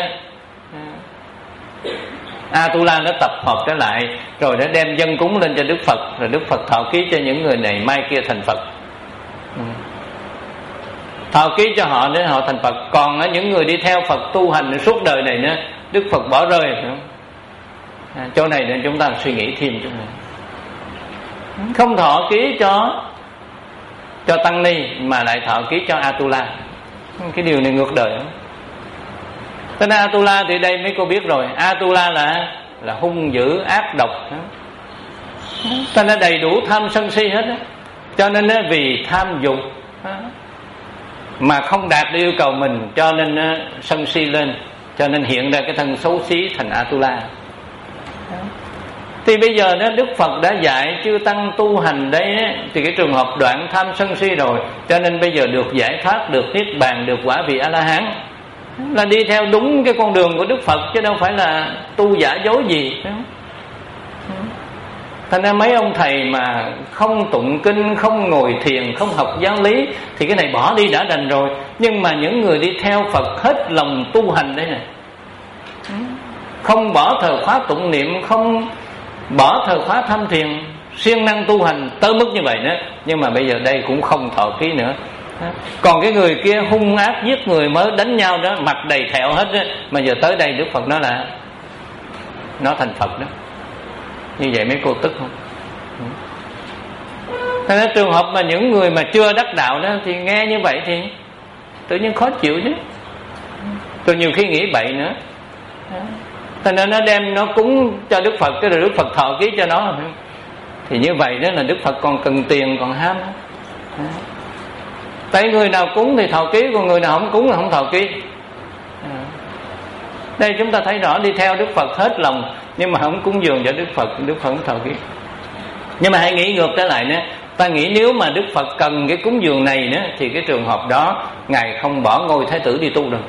Atula nó tập hợp trở lại, rồi nó đem dân cúng lên cho Đức Phật, rồi Đức Phật thọ ký cho những người này mai kia thành Phật. thọ ký cho họ để họ thành Phật. Còn những người đi theo Phật tu hành suốt đời này nữa, Đức Phật bỏ rơi. À, chỗ này nên chúng ta suy nghĩ thêm chỗ này. Không thọ ký cho cho tăng ni mà lại thọ ký cho Atula. Cái điều này ngược đời. Thế nên Atula thì đây mấy cô biết rồi, Atula là là hung dữ, ác độc. Ta nó đầy đủ tham sân si hết đó. Cho nên vì tham dục mà không đạt được yêu cầu mình, cho nên sân si lên, cho nên hiện ra cái thân xấu xí thành Atula. Thì bây giờ đó Đức Phật đã dạy chư tăng tu hành đấy, thì cái trường hợp đoạn tham sân si rồi, cho nên bây giờ được giải thoát, được niết bàn, được quả vị A-la-hán, là đi theo đúng cái con đường của Đức Phật, chứ đâu phải là tu giả dối gì. Thành ra mấy ông thầy mà không tụng kinh, không ngồi thiền, không học giáo lý thì cái này bỏ đi đã đành rồi. Nhưng mà những người đi theo Phật hết lòng tu hành đấy này, không bỏ thời khóa tụng niệm, không bỏ thời khóa tham thiền, siêng năng tu hành tới mức như vậy nữa, nhưng mà bây giờ đây cũng không thọ ký nữa. Còn cái người kia hung ác giết người mới đánh nhau đó, mặt đầy thẹo hết đó, mà giờ tới đây Đức Phật nói là nó thành Phật đó. Như vậy mấy cô tức không? Thế nên trường hợp mà những người mà chưa đắc đạo đó thì nghe như vậy thì tự nhiên khó chịu chứ. Rồi nhiều khi nghĩ bậy nữa. Thế nên nó đem nó cúng cho Đức Phật, cái rồi Đức Phật thọ ký cho nó. Thì như vậy đó là Đức Phật còn cần tiền, còn ham. Tại người nào cúng thì thọ ký, còn người nào không cúng là không thọ ký. Đây chúng ta thấy rõ, đi theo Đức Phật hết lòng nhưng mà không cúng dường cho Đức Phật, Đức Phật không thọ ký. Nhưng mà hãy nghĩ ngược trở lại nữa, ta nghĩ nếu mà Đức Phật cần cái cúng dường này nữa thì cái trường hợp đó Ngài không bỏ ngôi Thái tử đi tu đâu.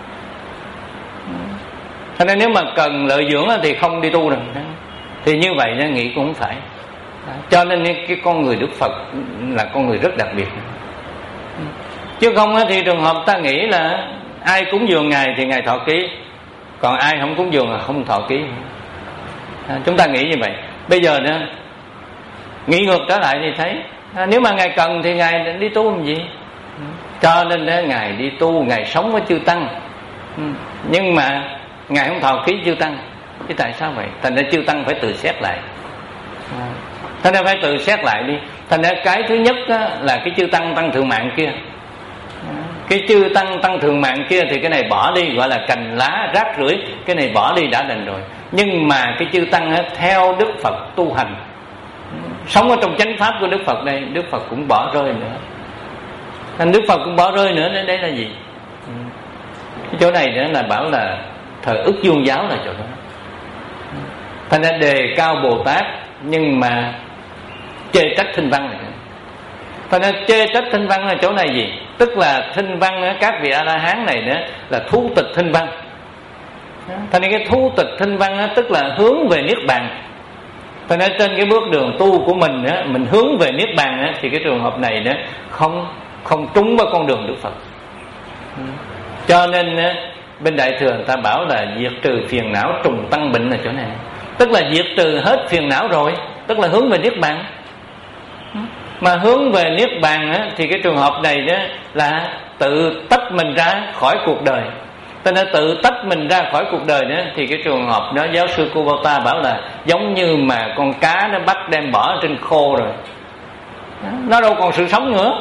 Cho nên nếu mà cần lợi dưỡng thì không đi tu đâu. Thì như vậy nó nghĩ cũng không phải. Cho nên cái con người Đức Phật là con người rất đặc biệt. Chứ không thì trường hợp ta nghĩ là ai cúng dường Ngài thì Ngài thọ ký, còn ai không cúng dường là không thọ ký. À, chúng ta nghĩ như vậy. Bây giờ nữa nghĩ ngược trở lại thì thấy à, nếu mà Ngài cần thì Ngài đi tu làm gì. Cho nên đó, Ngài đi tu, Ngài sống với chư tăng, nhưng mà Ngài không thọ ký chư tăng. Chứ tại sao vậy? Thành ra chư tăng phải tự xét lại. à, Thành ra phải tự xét lại đi. Thành ra cái thứ nhất á, là cái chư tăng tăng thượng mạng kia. Cái chư tăng tăng thường mạng kia thì cái này bỏ đi, gọi là cành lá rác rưởi, cái này bỏ đi đã đành rồi. Nhưng mà cái chư tăng á, theo Đức Phật tu hành, sống ở trong chánh pháp của Đức Phật đây, Đức Phật cũng bỏ rơi nữa. Thành Đức Phật cũng bỏ rơi nữa, nên đấy là gì? Cái chỗ này nữa là bảo là thời ức dương giáo là chỗ đó. Thành ra đề cao Bồ Tát nhưng mà chê trách Thinh Văn này. Thành ra chê trách Thinh Văn là chỗ này gì? Tức là Thinh Văn, các vị A-la-hán này nữa là thú tịch Thinh Văn. Thành ra cái thú tịch Thinh Văn tức là hướng về Niết Bàn. Thành ra trên cái bước đường tu của mình á, mình hướng về Niết Bàn á, thì cái trường hợp này nữa không không trúng với con đường Đức Phật. Cho nên á, bên Đại Thừa người ta bảo là diệt trừ phiền não trùng tăng bệnh là chỗ này. Tức là diệt trừ hết phiền não rồi, tức là hướng về Niết Bàn. Mà hướng về Niết Bàn á, thì cái trường hợp này đó là tự tách mình ra khỏi cuộc đời. Cho nên tự tách mình ra khỏi cuộc đời đó, thì cái trường hợp đó giáo sư Kubota bảo là giống như mà con cá nó bắt đem bỏ trên khô rồi, nó đâu còn sự sống nữa.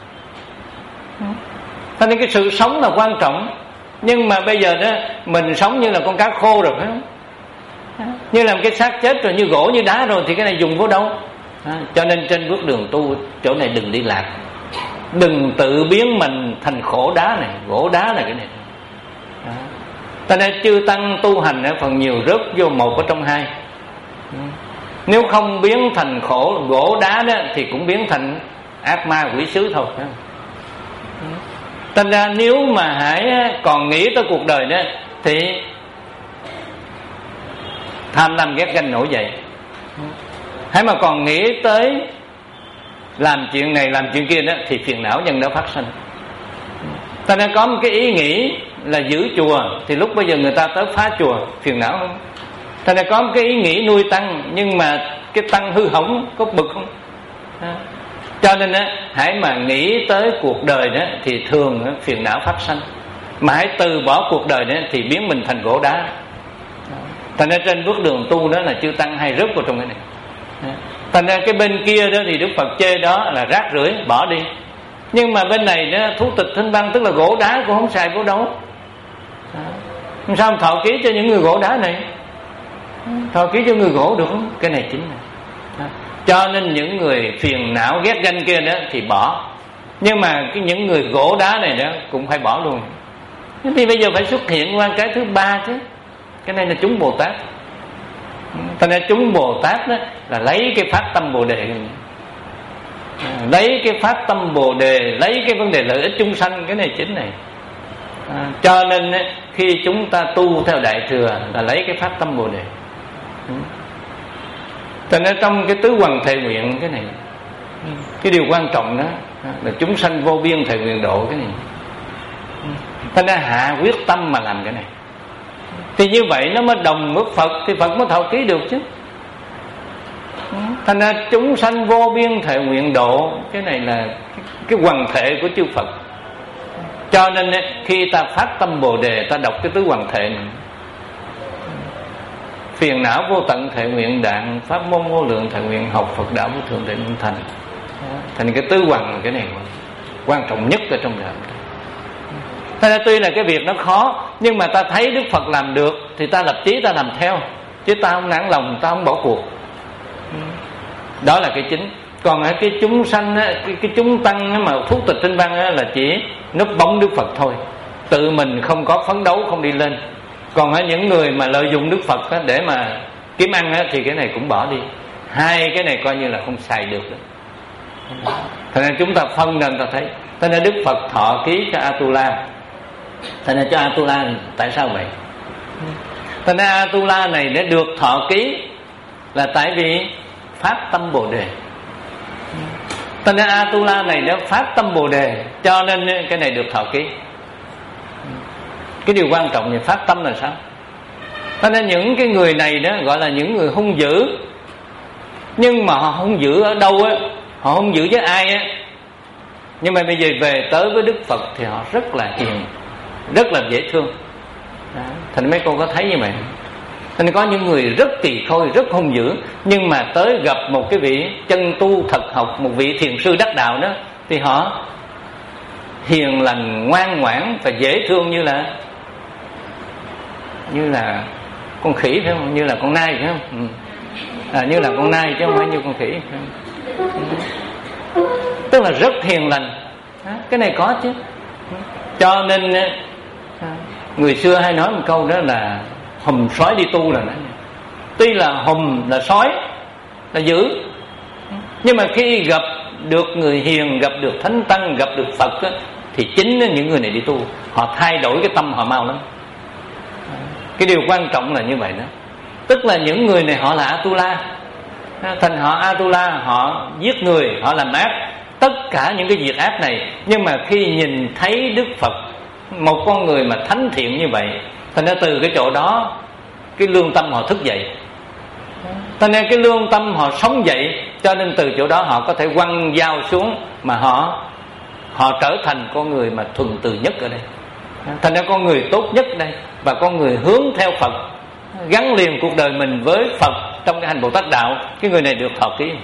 Cho nên cái sự sống là quan trọng. Nhưng mà bây giờ đó mình sống như là con cá khô rồi, phải không? Như là một cái xác chết rồi, như gỗ như đá rồi, thì cái này dùng vô đâu? À, cho nên trên bước đường tu chỗ này đừng đi lạc, đừng tự biến mình thành khổ đá này, gỗ đá này, cái này. À, cho nên chư tăng tu hành ở phần nhiều rớt vô một ở trong hai. À, nếu không biến thành khổ gỗ đá đó thì cũng biến thành ác ma quỷ sứ thôi. À, thành ra nếu mà hãy còn nghĩ tới cuộc đời đó thì tham lam ghét ganh nổi dậy. Hãy mà còn nghĩ tới làm chuyện này làm chuyện kia đó thì phiền não nhân đó phát sinh. Ta nên có một cái ý nghĩ là giữ chùa thì lúc bây giờ người ta tới phá chùa, phiền não không? Ta nên có một cái ý nghĩ nuôi tăng, nhưng mà cái tăng hư hỏng có bực không? Cho nên á, hãy mà nghĩ tới cuộc đời đó thì thường á, phiền não phát sanh. Mà hãy từ bỏ cuộc đời đó thì biến mình thành gỗ đá. Thành ra trên bước đường tu đó là chư tăng hay rớt vào trong cái này. Thành ra cái bên kia đó thì Đức Phật chê đó là rác rưởi, bỏ đi. Nhưng mà bên này đó, thú tịch thinh văn, tức là gỗ đá cũng không xài vô đâu. Làm sao thọ ký cho những người gỗ đá này? Thọ ký cho người gỗ được không? Cái này chính là. Cho nên những người phiền não ghét ganh kia đó thì bỏ. Nhưng mà cái những người gỗ đá này đó cũng phải bỏ luôn. Vì bây giờ phải xuất hiện qua cái thứ ba chứ. Cái này là chúng Bồ Tát. Thành ra chúng Bồ Tát đó là lấy cái phát tâm Bồ Đề, lấy cái phát tâm Bồ Đề, lấy cái vấn đề lợi ích chúng sanh. Cái này chính này. À, cho nên khi chúng ta tu theo Đại Thừa là lấy cái phát tâm Bồ Đề. Thành ra trong cái tứ hoằng thệ nguyện, cái này cái điều quan trọng đó là chúng sanh vô biên thệ nguyện độ. Cái này thành ra hạ quyết tâm mà làm cái này, thì như vậy nó mới đồng mức Phật, thì Phật mới thọ ký được chứ. Thành ra chúng sanh vô biên thệ nguyện độ, cái này là cái, cái hoằng thệ của chư Phật. Cho nên khi ta phát tâm Bồ Đề, ta đọc cái tứ hoằng thệ này: phiền não vô tận thệ nguyện đạn, pháp môn vô lượng thệ nguyện học, Phật đạo vô thượng thệ nguyện thành. Thành cái tứ hoằng, cái này quan trọng nhất ở trong đời. Thế nên tuy là cái việc nó khó, nhưng mà ta thấy Đức Phật làm được thì ta lập chí ta làm theo, chứ ta không nản lòng, ta không bỏ cuộc. Đó là cái chính. Còn cái chúng sanh, cái, cái chúng tăng mà thú tịch tinh văn là chỉ núp bóng Đức Phật thôi, tự mình không có phấn đấu, không đi lên. Còn những người mà lợi dụng Đức Phật để mà kiếm ăn thì cái này cũng bỏ đi. Hai cái này coi như là không xài được. Thành ra chúng ta phân nên ta thấy. Thành ra Đức Phật thọ ký cho Atula. Thành ra cho Atula, tại sao vậy? Thành ra Atula này để được thọ ký là tại vì phát tâm Bồ Đề. Thành ra Atula này đã phát tâm Bồ Đề, cho nên cái này được thọ ký. Cái điều quan trọng là phát tâm là sao? Cho nên những cái người này đó gọi là những người hung dữ. Nhưng mà họ hung dữ ở đâu á? Họ hung dữ với ai á? Nhưng mà bây giờ về tới với Đức Phật thì họ rất là hiền, rất là dễ thương. Đó. Thành mấy cô có thấy như vậy? Thành có những người rất kỳ khôi, rất hung dữ, nhưng mà tới gặp một cái vị chân tu thật học, một vị thiền sư đắc đạo đó, thì họ hiền lành, ngoan ngoãn và dễ thương như là như là con khỉ phải không? Như là con nai phải không? À, như là con nai chứ không phải như con khỉ. Tức là rất hiền lành. Cái này có chứ. Cho nên người xưa hay nói một câu đó là hùm sói đi tu là này. Tuy là hùm là sói, là dữ, nhưng mà khi gặp được người hiền, gặp được thánh tăng, gặp được Phật á, thì chính những người này đi tu, họ thay đổi cái tâm họ mau lắm. Cái điều quan trọng là như vậy đó. Tức là những người này họ là Atula. Thành họ Atula, họ giết người, họ làm ác, tất cả những cái việc ác này. Nhưng mà khi nhìn thấy Đức Phật, một con người mà thánh thiện như vậy, thành ra từ cái chỗ đó cái lương tâm họ thức dậy. Thành ra cái lương tâm họ sống dậy, cho nên từ chỗ đó họ có thể quăng dao xuống, mà họ họ trở thành con người mà thuần từ nhất ở đây. Thành ra con người tốt nhất đây, và con người hướng theo Phật, gắn liền cuộc đời mình với Phật trong cái hành Bồ Tát đạo. Cái người này được thọ ký.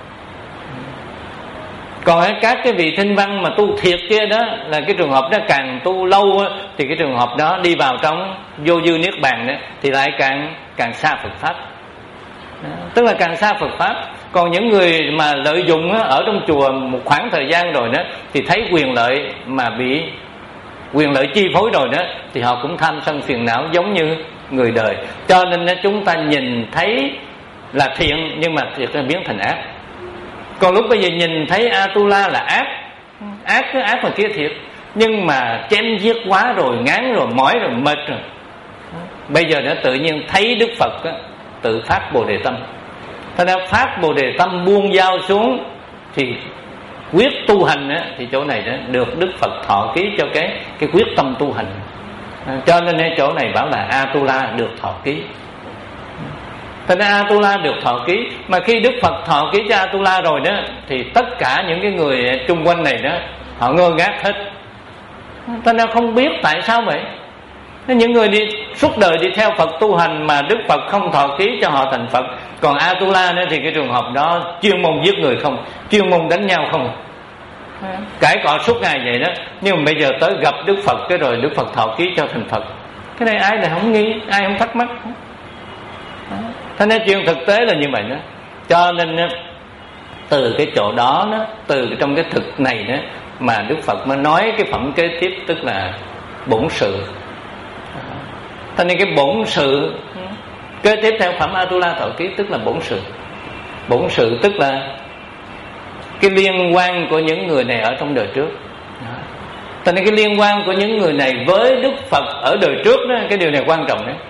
Còn các cái vị thinh văn mà tu thiệt kia đó, là cái trường hợp đó càng tu lâu á, thì cái trường hợp đó đi vào trong vô dư niết bàn đó, thì lại càng càng xa Phật pháp. Đó, tức là càng xa Phật pháp. Còn những người mà lợi dụng á, ở trong chùa một khoảng thời gian rồi đó, thì thấy quyền lợi mà bị quyền lợi chi phối rồi đó, thì họ cũng tham sân phiền não giống như người đời. Cho nên đó, chúng ta nhìn thấy là thiện, nhưng mà thiệt là biến thành ác. Còn lúc bây giờ nhìn thấy Atula là ác, ác cái ác mà kia thiệt, nhưng mà chém giết quá rồi, ngán rồi, mỏi rồi, mệt rồi. Bây giờ nó tự nhiên thấy Đức Phật á, tự phát Bồ Đề tâm. Thế nên phát Bồ Đề tâm, buông dao xuống, thì quyết tu hành á, thì chỗ này đó được Đức Phật thọ ký cho cái cái quyết tâm tu hành. Cho nên chỗ này bảo là Atula được thọ ký. Thành ra Atula được thọ ký. Mà khi Đức Phật thọ ký cho Atula rồi đó, thì tất cả những cái người chung quanh này đó, họ ngơ ngác hết. Thành ra không biết tại sao vậy. Những người đi suốt đời đi theo Phật tu hành mà Đức Phật không thọ ký cho họ thành Phật. Còn Atula nữa thì cái trường hợp đó chuyên môn giết người không, chuyên môn đánh nhau không, cãi cọ suốt ngày vậy đó. Nhưng mà bây giờ tới gặp Đức Phật cái rồi Đức Phật thọ ký cho thành Phật. Cái này ai là không nghi, ai không thắc mắc. Thế nên chuyện thực tế là như vậy đó. Cho nên từ cái chỗ đó, đó từ trong cái thực này đó mà Đức Phật mới nói cái phẩm kế tiếp, tức là bổn sự. Thế nên cái bổn sự kế tiếp theo phẩm Atula thọ ký tức là bổn sự. Bổn sự tức là cái liên quan của những người này ở trong đời trước. Thế nên cái liên quan của những người này với Đức Phật ở đời trước đó, cái điều này quan trọng đấy.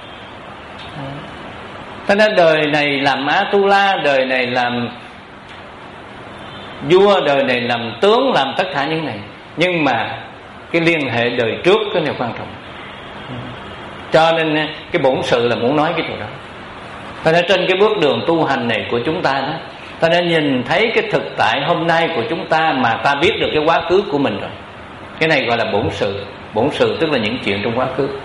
Thế nên đời này làm Atula, đời này làm vua, đời này làm tướng, làm tất cả những này. Nhưng mà cái liên hệ đời trước cái này quan trọng. Cho nên cái bổn sự là muốn nói cái điều đó. Thế nên trên cái bước đường tu hành này của chúng ta đó, ta nên nhìn thấy cái thực tại hôm nay của chúng ta mà ta biết được cái quá khứ của mình rồi. Cái này gọi là bổn sự. Bổn sự tức là những chuyện trong quá khứ.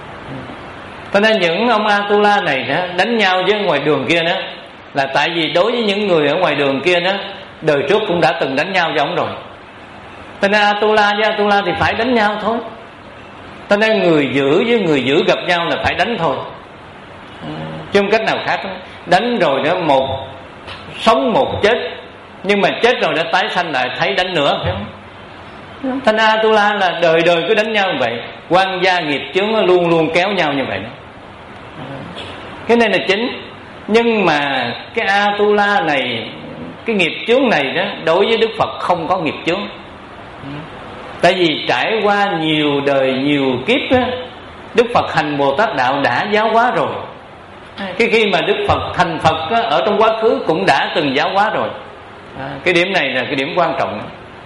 Cho nên những ông Atula này đó, đánh nhau với ngoài đường kia đó, là tại vì đối với những người ở ngoài đường kia đó, đời trước cũng đã từng đánh nhau với ông rồi. Cho nên Atula với Atula thì phải đánh nhau thôi. Cho nên người giữ với người giữ gặp nhau là phải đánh thôi, chứ không cách nào khác. Đánh rồi đó, một sống một chết. Nhưng mà chết rồi đã tái sanh lại thấy đánh nữa, phải không? Thành Atula là đời đời cứ đánh nhau như vậy. Quan gia nghiệp chướng luôn luôn kéo nhau như vậy đó. Cái này là chính. Nhưng mà cái Atula này, cái nghiệp chướng này đó, đối với Đức Phật không có nghiệp chướng. Tại vì trải qua nhiều đời nhiều kiếp đó, Đức Phật hành Bồ Tát đạo đã giáo hóa rồi. Cái khi mà Đức Phật thành Phật đó, ở trong quá khứ cũng đã từng giáo hóa rồi. Cái điểm này là cái điểm quan trọng.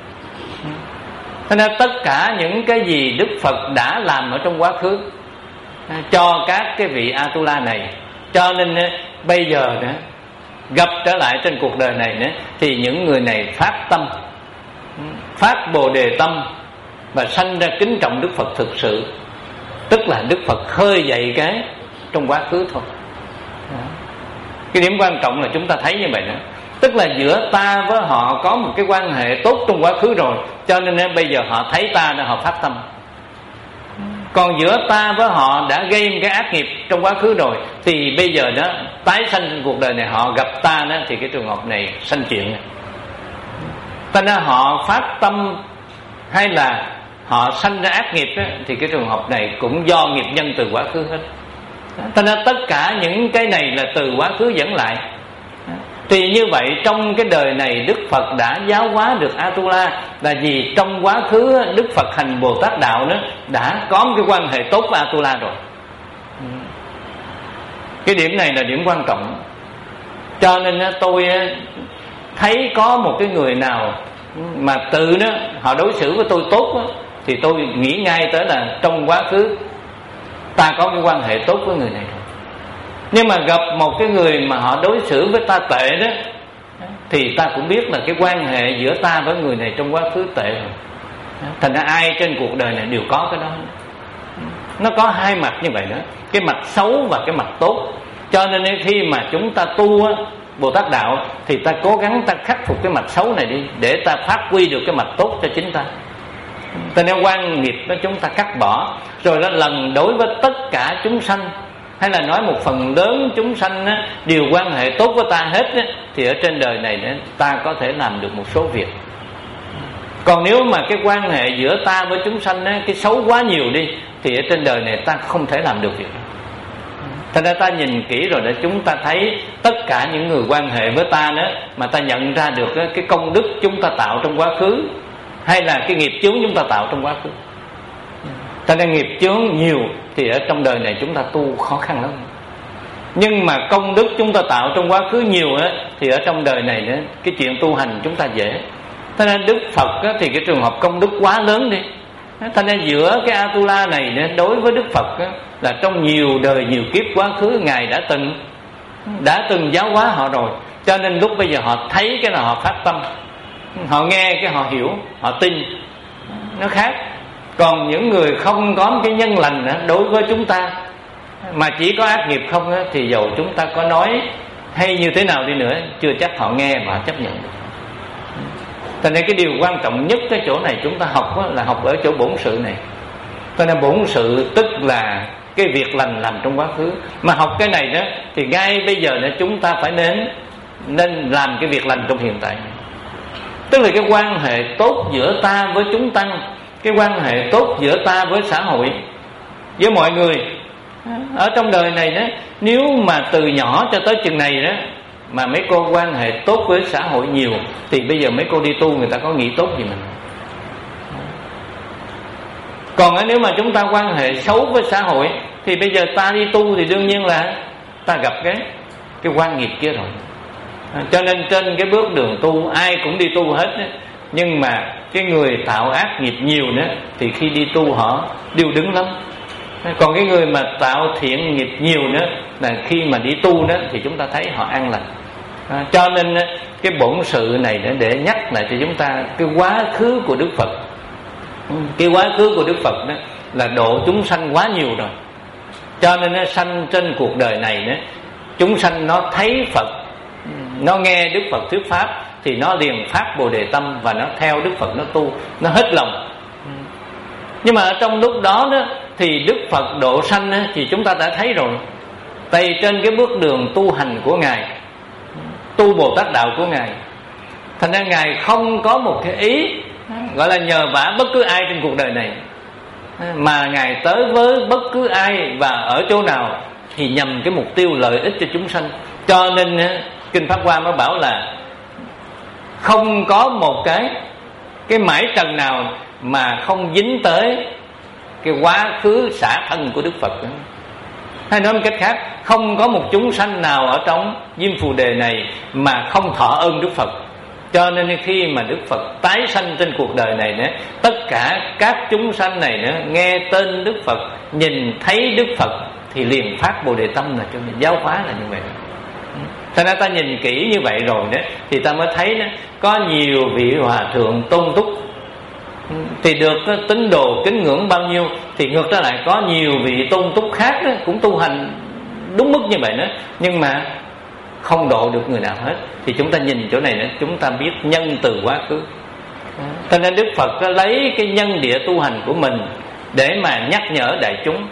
Thế nên tất cả những cái gì Đức Phật đã làm ở trong quá khứ cho các cái vị Atula này, cho nên bây giờ nữa gặp trở lại trên cuộc đời này nữa, thì những người này phát tâm, phát Bồ Đề tâm và sanh ra kính trọng Đức Phật thực sự. Tức là Đức Phật khơi dậy cái trong quá khứ thôi. Cái điểm quan trọng là chúng ta thấy như vậy đó. Tức là giữa ta với họ có một cái quan hệ tốt trong quá khứ rồi, cho nên bây giờ họ thấy ta nên họ phát tâm. Còn giữa ta với họ đã gây một cái ác nghiệp trong quá khứ rồi, thì bây giờ đó tái sanh trong cuộc đời này họ gặp ta đó, thì cái trường hợp này sanh chuyện này. Cho nên họ phát tâm hay là họ sanh ra ác nghiệp đó, thì cái trường hợp này cũng do nghiệp nhân từ quá khứ hết. Cho nên tất cả những cái này là từ quá khứ dẫn lại. Thì như vậy trong cái đời này Đức Phật đã giáo hóa được Atula, là vì trong quá khứ Đức Phật hành Bồ Tát đạo đó đã có một cái quan hệ tốt với Atula rồi. Cái điểm này là điểm quan trọng. Cho nên tôi thấy có một cái người nào mà tự đó họ đối xử với tôi tốt đó, thì tôi nghĩ ngay tới là trong quá khứ ta có cái quan hệ tốt với người này rồi. Nhưng mà gặp một cái người mà họ đối xử với ta tệ đó, thì ta cũng biết là cái quan hệ giữa ta với người này trong quá khứ tệ rồi. Thành ra ai trên cuộc đời này đều có cái đó. Nó có hai mặt như vậy đó, cái mặt xấu và cái mặt tốt. Cho nên khi mà chúng ta tu á, Bồ Tát đạo, thì ta cố gắng ta khắc phục cái mặt xấu này đi, để ta phát huy được cái mặt tốt cho chính ta. Ta nên quan nghiệp đó chúng ta cắt bỏ, rồi đó lần đối với tất cả chúng sanh, hay là nói một phần lớn chúng sanh á, đều quan hệ tốt với ta hết á, thì ở trên đời này á, ta có thể làm được một số việc. Còn nếu mà cái quan hệ giữa ta với chúng sanh á, cái xấu quá nhiều đi, thì ở trên đời này ta không thể làm được việc đó. Thành ra ta nhìn kỹ rồi để chúng ta thấy tất cả những người quan hệ với ta đó, mà ta nhận ra được á, cái công đức chúng ta tạo trong quá khứ, hay là cái nghiệp chướng chúng ta tạo trong quá khứ. Cho nên nghiệp chướng nhiều thì ở trong đời này chúng ta tu khó khăn lắm. Nhưng mà công đức chúng ta tạo trong quá khứ nhiều á, thì ở trong đời này đó, cái chuyện tu hành chúng ta dễ. Cho nên Đức Phật á, thì cái trường hợp công đức quá lớn đi. Cho nên giữa cái Atula này đối với Đức Phật á, là trong nhiều đời nhiều kiếp quá khứ Ngài đã từng đã từng giáo hóa họ rồi, cho nên lúc bây giờ họ thấy cái là họ phát tâm, họ nghe cái họ hiểu, họ tin. Nó khác. Còn những người không có cái nhân lành đó, đối với chúng ta mà chỉ có ác nghiệp không đó, thì dầu chúng ta có nói hay như thế nào đi nữa, chưa chắc họ nghe và chấp nhận được. Cho nên cái điều quan trọng nhất cái chỗ này chúng ta học đó, là học ở chỗ bổn sự này. Cho nên bổn sự tức là cái việc lành làm trong quá khứ. Mà học cái này đó thì ngay bây giờ đó chúng ta phải nên nên làm cái việc lành trong hiện tại. Tức là cái quan hệ tốt giữa ta với chúng tăng, cái quan hệ tốt giữa ta với xã hội, với mọi người ở trong đời này đó. Nếu mà từ nhỏ cho tới chừng này đó mà mấy cô quan hệ tốt với xã hội nhiều, thì bây giờ mấy cô đi tu người ta có nghĩ tốt gì mình. Còn nếu mà chúng ta quan hệ xấu với xã hội, thì bây giờ ta đi tu thì đương nhiên là ta gặp cái cái quan nghiệp kia rồi. Cho nên trên cái bước đường tu ai cũng đi tu hết đó. Nhưng mà cái người tạo ác nghiệp nhiều nữa thì khi đi tu họ điêu đứng lắm. Còn cái người mà tạo thiện nghiệp nhiều nữa là khi mà đi tu đó thì chúng ta thấy họ an lành. À, cho nên cái bổn sự này để nhắc lại cho chúng ta cái quá khứ của Đức Phật. Cái quá khứ của Đức Phật đó là độ chúng sanh quá nhiều rồi. Cho nên nó sanh trên cuộc đời này đó, chúng sanh nó thấy Phật, nó nghe Đức Phật thuyết pháp thì nó liền phát Bồ Đề tâm và nó theo Đức Phật, nó tu, nó hết lòng. Nhưng mà ở trong lúc đó đó thì Đức Phật độ sanh đó, thì chúng ta đã thấy rồi. Tại trên cái bước đường tu hành của Ngài, tu Bồ Tát đạo của Ngài, thành ra Ngài không có một cái ý gọi là nhờ vả bất cứ ai trên cuộc đời này, mà Ngài tới với bất cứ ai và ở chỗ nào thì nhằm cái mục tiêu lợi ích cho chúng sanh. Cho nên Kinh Pháp Hoa mới bảo là không có một cái cái mải trần nào mà không dính tới cái quá khứ xả thân của Đức Phật. Hay nói một cách khác, không có một chúng sanh nào ở trong Diêm Phù Đề này mà không thọ ơn Đức Phật. Cho nên khi mà Đức Phật tái sanh trên cuộc đời này nữa, tất cả các chúng sanh này nữa nghe tên Đức Phật, nhìn thấy Đức Phật thì liền phát Bồ Đề tâm, là cho nên giáo hóa là như vậy. Thành ra ta nhìn kỹ như vậy rồi đó thì ta mới thấy đó, có nhiều vị hòa thượng tôn túc thì được tín đồ kính ngưỡng bao nhiêu, thì ngược trở lại có nhiều vị tôn túc khác đó, cũng tu hành đúng mức như vậy đó, nhưng mà không độ được người nào hết. Thì chúng ta nhìn chỗ này nữa, chúng ta biết nhân từ quá khứ. Cho nên Đức Phật có lấy cái nhân địa tu hành của mình để mà nhắc nhở đại chúng.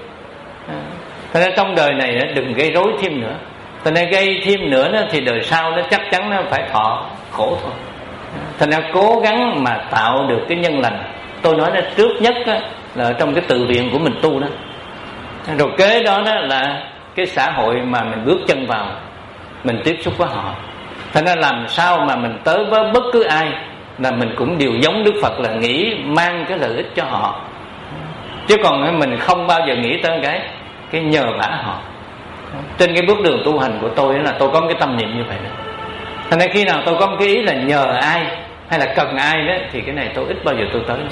Cho nên trong đời này đừng gây rối thêm nữa. Cho nên gây thêm nữa thì đời sau nó chắc chắn nó phải thọ khổ thôi. Cho nên cố gắng mà tạo được cái nhân lành. Tôi nói là trước nhất là trong cái tự viện của mình tu đó. Rồi kế đó, đó là cái xã hội mà mình bước chân vào, mình tiếp xúc với họ. Cho nên làm sao mà mình tới với bất cứ ai là mình cũng đều giống Đức Phật, là nghĩ mang cái lợi ích cho họ. Chứ còn mình không bao giờ nghĩ tới cái cái nhờ vả họ. Trên cái bước đường tu hành của tôi là tôi có cái tâm niệm như vậy đó. Thành ra khi nào tôi có một cái ý là nhờ ai hay là cần ai đó thì cái này tôi ít bao giờ tôi tới.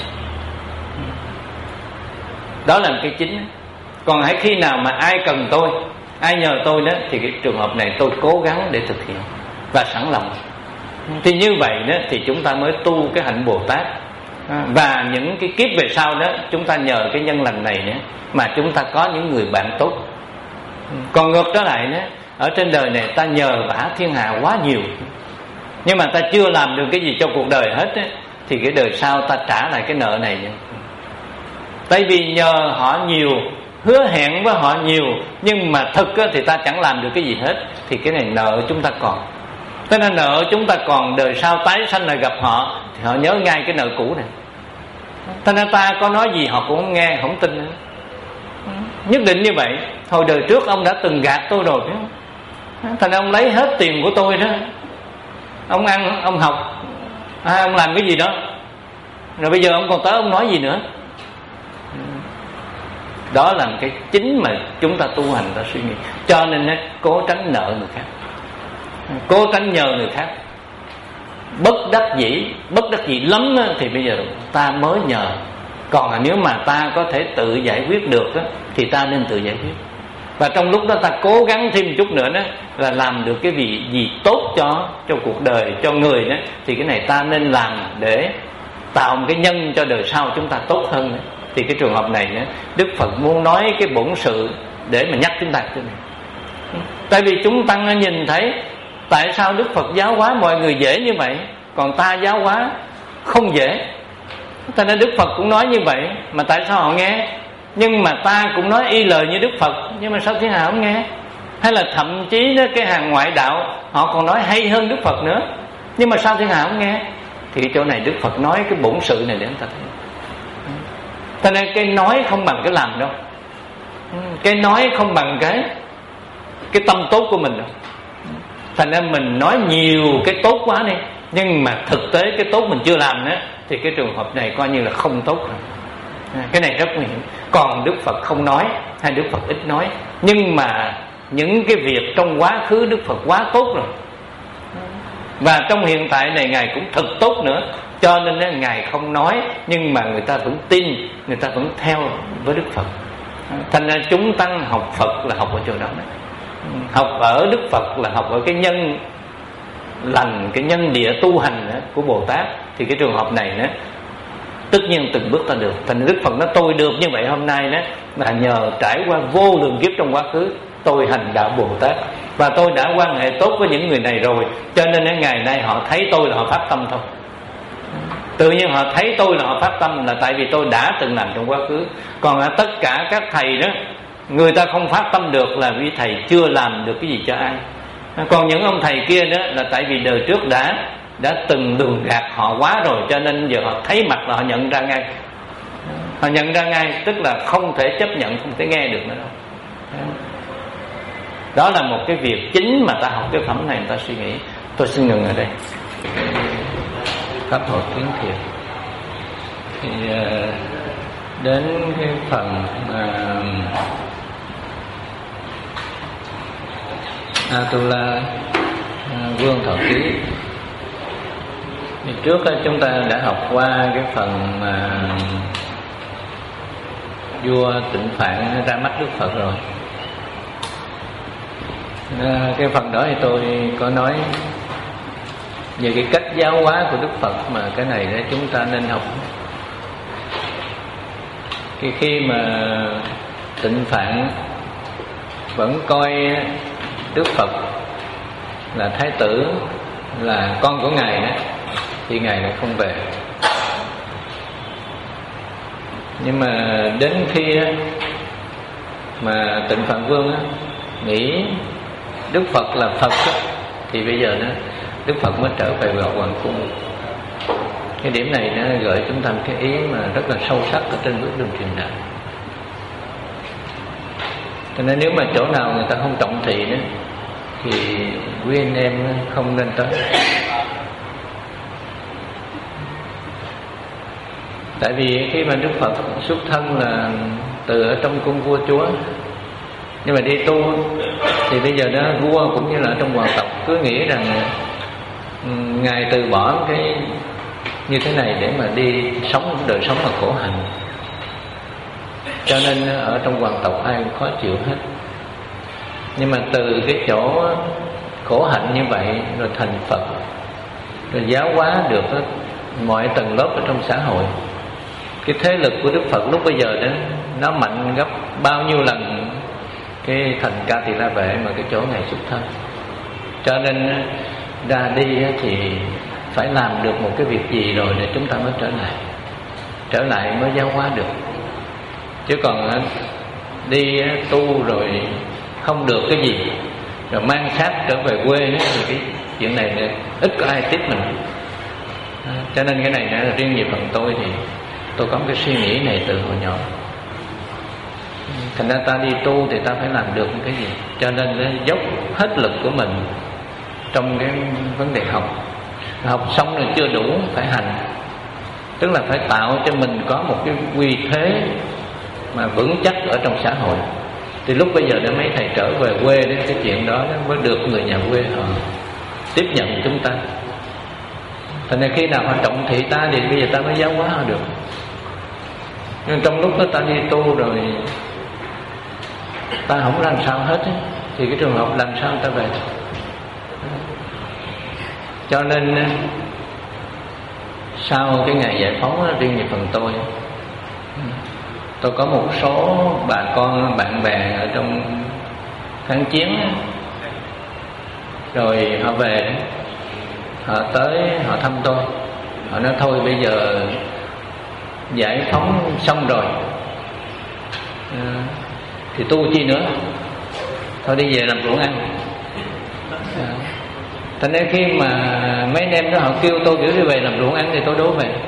Đó là cái chính. Còn hãy khi nào mà ai cần tôi, ai nhờ tôi đó, thì cái trường hợp này tôi cố gắng để thực hiện và sẵn lòng. Thì như vậy đó thì chúng ta mới tu cái hạnh Bồ Tát. Và những cái kiếp về sau đó chúng ta nhờ cái nhân lành này nữa mà chúng ta có những người bạn tốt. Còn ngược trở lại đó, ở trên đời này ta nhờ vả thiên hạ quá nhiều, nhưng mà ta chưa làm được cái gì cho cuộc đời hết á, thì cái đời sau ta trả lại cái nợ này. Tại vì nhờ họ nhiều, hứa hẹn với họ nhiều, nhưng mà thực á, thì ta chẳng làm được cái gì hết, thì cái này nợ chúng ta còn. Cho nên nợ chúng ta còn, đời sau tái sanh lại gặp họ thì họ nhớ ngay cái nợ cũ này. Cho nên ta có nói gì họ cũng không nghe, không tin nữa. Nhất định như vậy. Hồi đời trước ông đã từng gạt tôi rồi, thành ra ông lấy hết tiền của tôi đó, ông ăn, ông học, à, ông làm cái gì đó, rồi bây giờ ông còn tới ông nói gì nữa. Đó là cái chính mà chúng ta tu hành ta suy nghĩ. Cho nên cố tránh nợ người khác, cố tránh nhờ người khác. Bất đắc dĩ, bất đắc dĩ lắm thì bây giờ ta mới nhờ. Còn nếu mà ta có thể tự giải quyết được thì ta nên tự giải quyết. Và trong lúc đó ta cố gắng thêm chút nữa đó là làm được cái gì gì tốt cho cho cuộc đời, cho người đó, thì cái này ta nên làm để tạo một cái nhân cho đời sau chúng ta tốt hơn đó. Thì cái trường hợp này đó, Đức Phật muốn nói cái bổn sự để mà nhắc chúng ta cái này. Tại vì chúng tăng nhìn thấy tại sao Đức Phật giáo hóa mọi người dễ như vậy, còn ta giáo hóa không dễ. Cho nên Đức Phật cũng nói như vậy, mà tại sao họ nghe? Nhưng mà ta cũng nói y lời như Đức Phật, nhưng mà sao thiên hạ không nghe? Hay là thậm chí đó, cái hàng ngoại đạo họ còn nói hay hơn Đức Phật nữa, nhưng mà sao thiên hạ không nghe? Thì cái chỗ này Đức Phật nói cái bổn sự này để chúng ta thấy. Cho nên cái nói không bằng cái làm đâu. Cái nói không bằng cái Cái tâm tốt của mình đâu. Thành ra mình nói nhiều cái tốt quá đi, nhưng mà thực tế cái tốt mình chưa làm nữa, thì cái trường hợp này coi như là không tốt rồi. Cái này rất nguy hiểm. Còn Đức Phật không nói, hay Đức Phật ít nói, nhưng mà những cái việc trong quá khứ Đức Phật quá tốt rồi, và trong hiện tại này Ngài cũng thật tốt nữa. Cho nên Ngài không nói, nhưng mà người ta vẫn tin, người ta vẫn theo với Đức Phật. Thành ra chúng tăng học Phật là học ở chỗ đó. Học ở Đức Phật là học ở cái nhân lành, cái nhân địa tu hành của Bồ Tát. Thì cái trường hợp này đó, tất nhiên từng bước ta được. Thành Đức Phật nói tôi được như vậy hôm nay đó là nhờ trải qua vô lượng kiếp trong quá khứ, tôi hành đạo Bồ Tát, và tôi đã quan hệ tốt với những người này rồi. Cho nên đến ngày nay họ thấy tôi là họ phát tâm thôi. Tự nhiên họ thấy tôi là họ phát tâm là tại vì tôi đã từng làm trong quá khứ. Còn tất cả các thầy đó, người ta không phát tâm được là vì thầy chưa làm được cái gì cho ai. Còn những ông thầy kia đó là tại vì đời trước đã đã từng lường gạt họ quá rồi, cho nên giờ họ thấy mặt là họ nhận ra ngay. Họ nhận ra ngay, tức là không thể chấp nhận, không thể nghe được nữa đâu. Đó là một cái việc chính mà ta học cái phẩm này, người ta suy nghĩ. Tôi xin ngừng ở đây. Pháp hội kiến thiệt. Thì đến cái phần uh, Atula uh, Vương Thọ Ký. Thì trước đó, chúng ta đã học qua cái phần mà vua Tịnh Phạn ra mắt Đức Phật rồi. À, cái phần đó thì tôi có nói về cái cách giáo hóa của Đức Phật, mà cái này đó chúng ta nên học. Khi khi mà Tịnh Phạn vẫn coi Đức Phật là thái tử, là con của Ngài đó, thì Ngài lại không về. Nhưng mà đến khi đó, mà Tịnh Phạn Vương đó, nghĩ Đức Phật là Phật đó, thì bây giờ đó Đức Phật mới trở về vào hoàng cung. Cái điểm này nó gợi chúng ta một cái ý mà rất là sâu sắc ở trên bước đường truyền đạo. Cho nên nếu mà chỗ nào người ta không trọng thị đó, thì quý anh em không nên tới. Tại vì khi mà Đức Phật xuất thân là từ ở trong cung vua chúa, nhưng mà đi tu thì bây giờ đó vua cũng như là trong hoàng tộc cứ nghĩ rằng Ngài từ bỏ cái như thế này để mà đi sống đời sống mà khổ hạnh. Cho nên ở trong hoàng tộc ai cũng khó chịu hết. Nhưng mà từ cái chỗ khổ hạnh như vậy rồi thành Phật, rồi giáo hóa được mọi tầng lớp ở trong xã hội. Cái thế lực của Đức Phật lúc bây giờ đó nó mạnh gấp bao nhiêu lần cái thành Ca Tỳ La Vệ mà cái chỗ Ngài xuất thân. Cho nên ra đi thì phải làm được một cái việc gì rồi để chúng ta mới trở lại. Trở lại mới giáo hóa được. Chứ còn đi tu rồi không được cái gì, rồi mang xác trở về quê đó, thì cái chuyện này ít có ai tiếp mình. Cho nên cái này là riêng về phần tôi thì tôi có cái suy nghĩ này từ hồi nhỏ. Thành ra ta đi tu thì ta phải làm được cái gì. Cho nên dốc hết lực của mình trong cái vấn đề học. Học xong rồi chưa đủ, phải hành. Tức là phải tạo cho mình có một cái uy thế mà vững chắc ở trong xã hội. Thì lúc bây giờ để mấy thầy trở về quê đến cái chuyện đó mới được người nhà quê họ tiếp nhận chúng ta. Thành ra khi nào họ trọng thị ta thì bây giờ ta mới giáo hóa họ được. Nhưng trong lúc đó ta đi tu rồi ta không làm sao hết ấy, thì cái trường hợp làm sao ta về. Cho nên sau cái ngày giải phóng riêng về phần tôi, tôi có một số bà con bạn bè ở trong kháng chiến, rồi họ về, họ tới họ thăm tôi, họ nói thôi bây giờ giải phóng xong rồi à, thì tu chi nữa, thôi đi về làm ruộng ăn. à, Thành nên khi mà mấy anh em đó họ kêu tôi kiểu đi về làm ruộng ăn thì tôi đố về.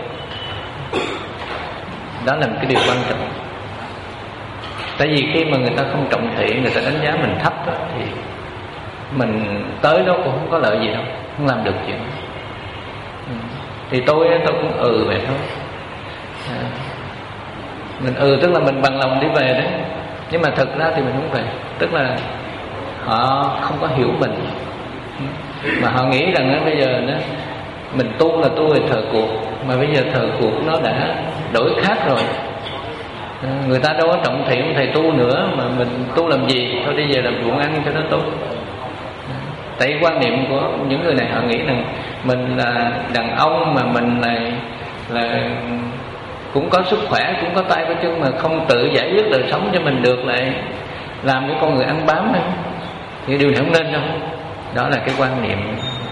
Đó là một cái điều quan trọng. Tại vì khi mà người ta không trọng thị, người ta đánh giá mình thấp đó, thì mình tới đó cũng không có lợi gì đâu, không làm được chuyện. Thì tôi tôi cũng ừ vậy thôi. à, Mình ừ tức là mình bằng lòng đi về đấy, nhưng mà thực ra thì mình không về. Tức là họ không có hiểu mình, mà họ nghĩ rằng đó, bây giờ đó, mình tu là tu về thời cuộc, mà bây giờ thời cuộc nó đã đổi khác rồi. à, Người ta đâu có trọng thị thầy tu nữa, mà mình tu làm gì, thôi đi về làm ruộng ăn cho nó tốt. Tại quan niệm của những người này, họ nghĩ rằng mình là đàn ông mà mình là, là cũng có sức khỏe, cũng có tay có chân, mà không tự giải quyết đời sống cho mình được, lại làm cái con người ăn bám ấy. Thì điều này không nên đâu. Đó là cái quan niệm.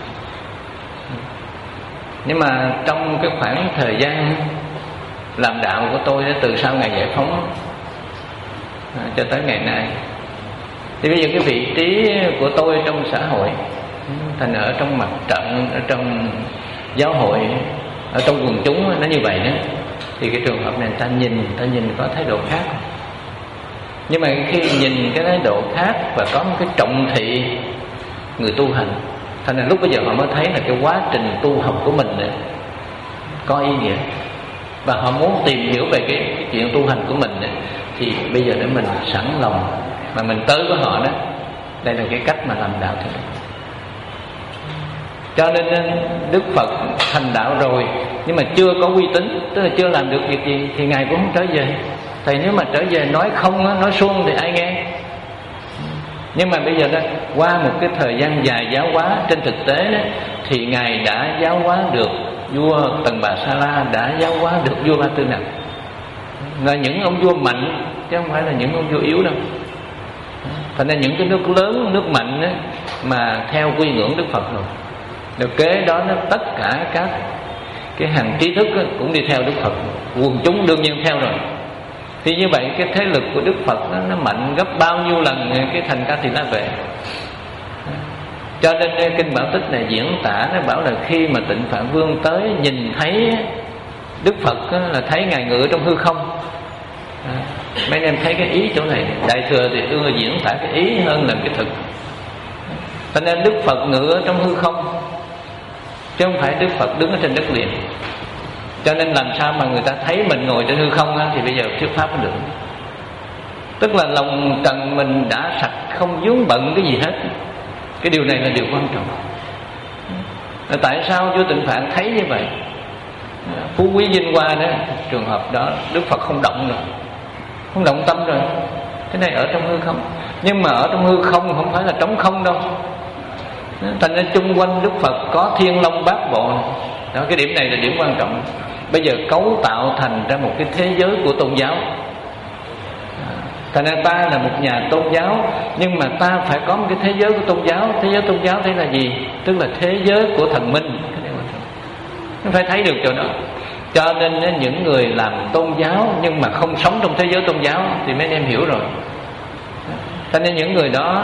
Nhưng mà trong cái khoảng thời gian làm đạo của tôi đó, từ sau ngày giải phóng à, cho tới ngày nay, thì bây giờ cái vị trí của tôi trong xã hội, thành ở trong mặt trận, ở trong giáo hội, ở trong quần chúng, nó như vậy đó, thì cái trường hợp này ta nhìn, ta nhìn có thái độ khác. Nhưng mà khi nhìn cái thái độ khác và có một cái trọng thị người tu hành, thành ra lúc bây giờ họ mới thấy là cái quá trình tu học của mình này có ý nghĩa, và họ muốn tìm hiểu về cái, cái chuyện tu hành của mình này, thì bây giờ để mình sẵn lòng mà mình tới với họ đó. Đây là cái cách mà làm đạo thế. Cho nên Đức Phật thành đạo rồi, nhưng mà chưa có uy tín, tức là chưa làm được việc gì, thì Ngài cũng không trở về. Thầy nếu mà trở về nói không, nói suông thì ai nghe. Nhưng mà bây giờ đó, qua một cái thời gian dài giáo hóa, trên thực tế đó, thì Ngài đã giáo hóa được vua Tần Bà Sa La, đã giáo hóa được vua Ba Tư Nặc, là những ông vua mạnh chứ không phải là những ông vua yếu đâu. Thành ra những cái nước lớn, nước mạnh đó, mà theo quy ngưỡng Đức Phật rồi, rồi kế đó nó tất cả các cái hàng trí thức đó, cũng đi theo Đức Phật, quần chúng đương nhiên theo rồi. Thì như vậy cái thế lực của Đức Phật đó, nó mạnh gấp bao nhiêu lần cái thành Ca Tỳ La Vệ. Cho nên kinh Bảo Tích này diễn tả, nó bảo là khi mà Tịnh Phạn Vương tới nhìn thấy Đức Phật đó, là thấy Ngài ngự trong hư không. à, Mấy anh em thấy cái ý chỗ này, Đại Thừa thì ưa diễn tả cái ý hơn là cái thực. Cho nên Đức Phật ngự ở trong hư không, chứ không phải Đức Phật đứng ở trên đất liền. Cho nên làm sao mà người ta thấy mình ngồi trên hư không á, thì bây giờ thuyết pháp mới được. Tức là lòng trần mình đã sạch, không vướng bận cái gì hết. Cái điều này là điều quan trọng. Tại sao vua Tịnh Phạn thấy như vậy? Phú Quý Vinh Hoa đó, trường hợp đó Đức Phật không động rồi, không động tâm rồi. Cái này ở trong hư không. Nhưng mà ở trong hư không không phải là trống không đâu. Thành ra chung quanh Đức Phật có thiên long bát bộ. Đó, cái điểm này là điểm quan trọng. Bây giờ cấu tạo thành ra một cái thế giới của tôn giáo. Thành ra ta là một nhà tôn giáo, nhưng mà ta phải có một cái thế giới của tôn giáo. Thế giới tôn giáo đây là gì? Tức là thế giới của thần minh. Nó phải thấy được chỗ đó. Cho nên những người làm tôn giáo nhưng mà không sống trong thế giới tôn giáo thì mấy anh em hiểu rồi. Cho nên những người đó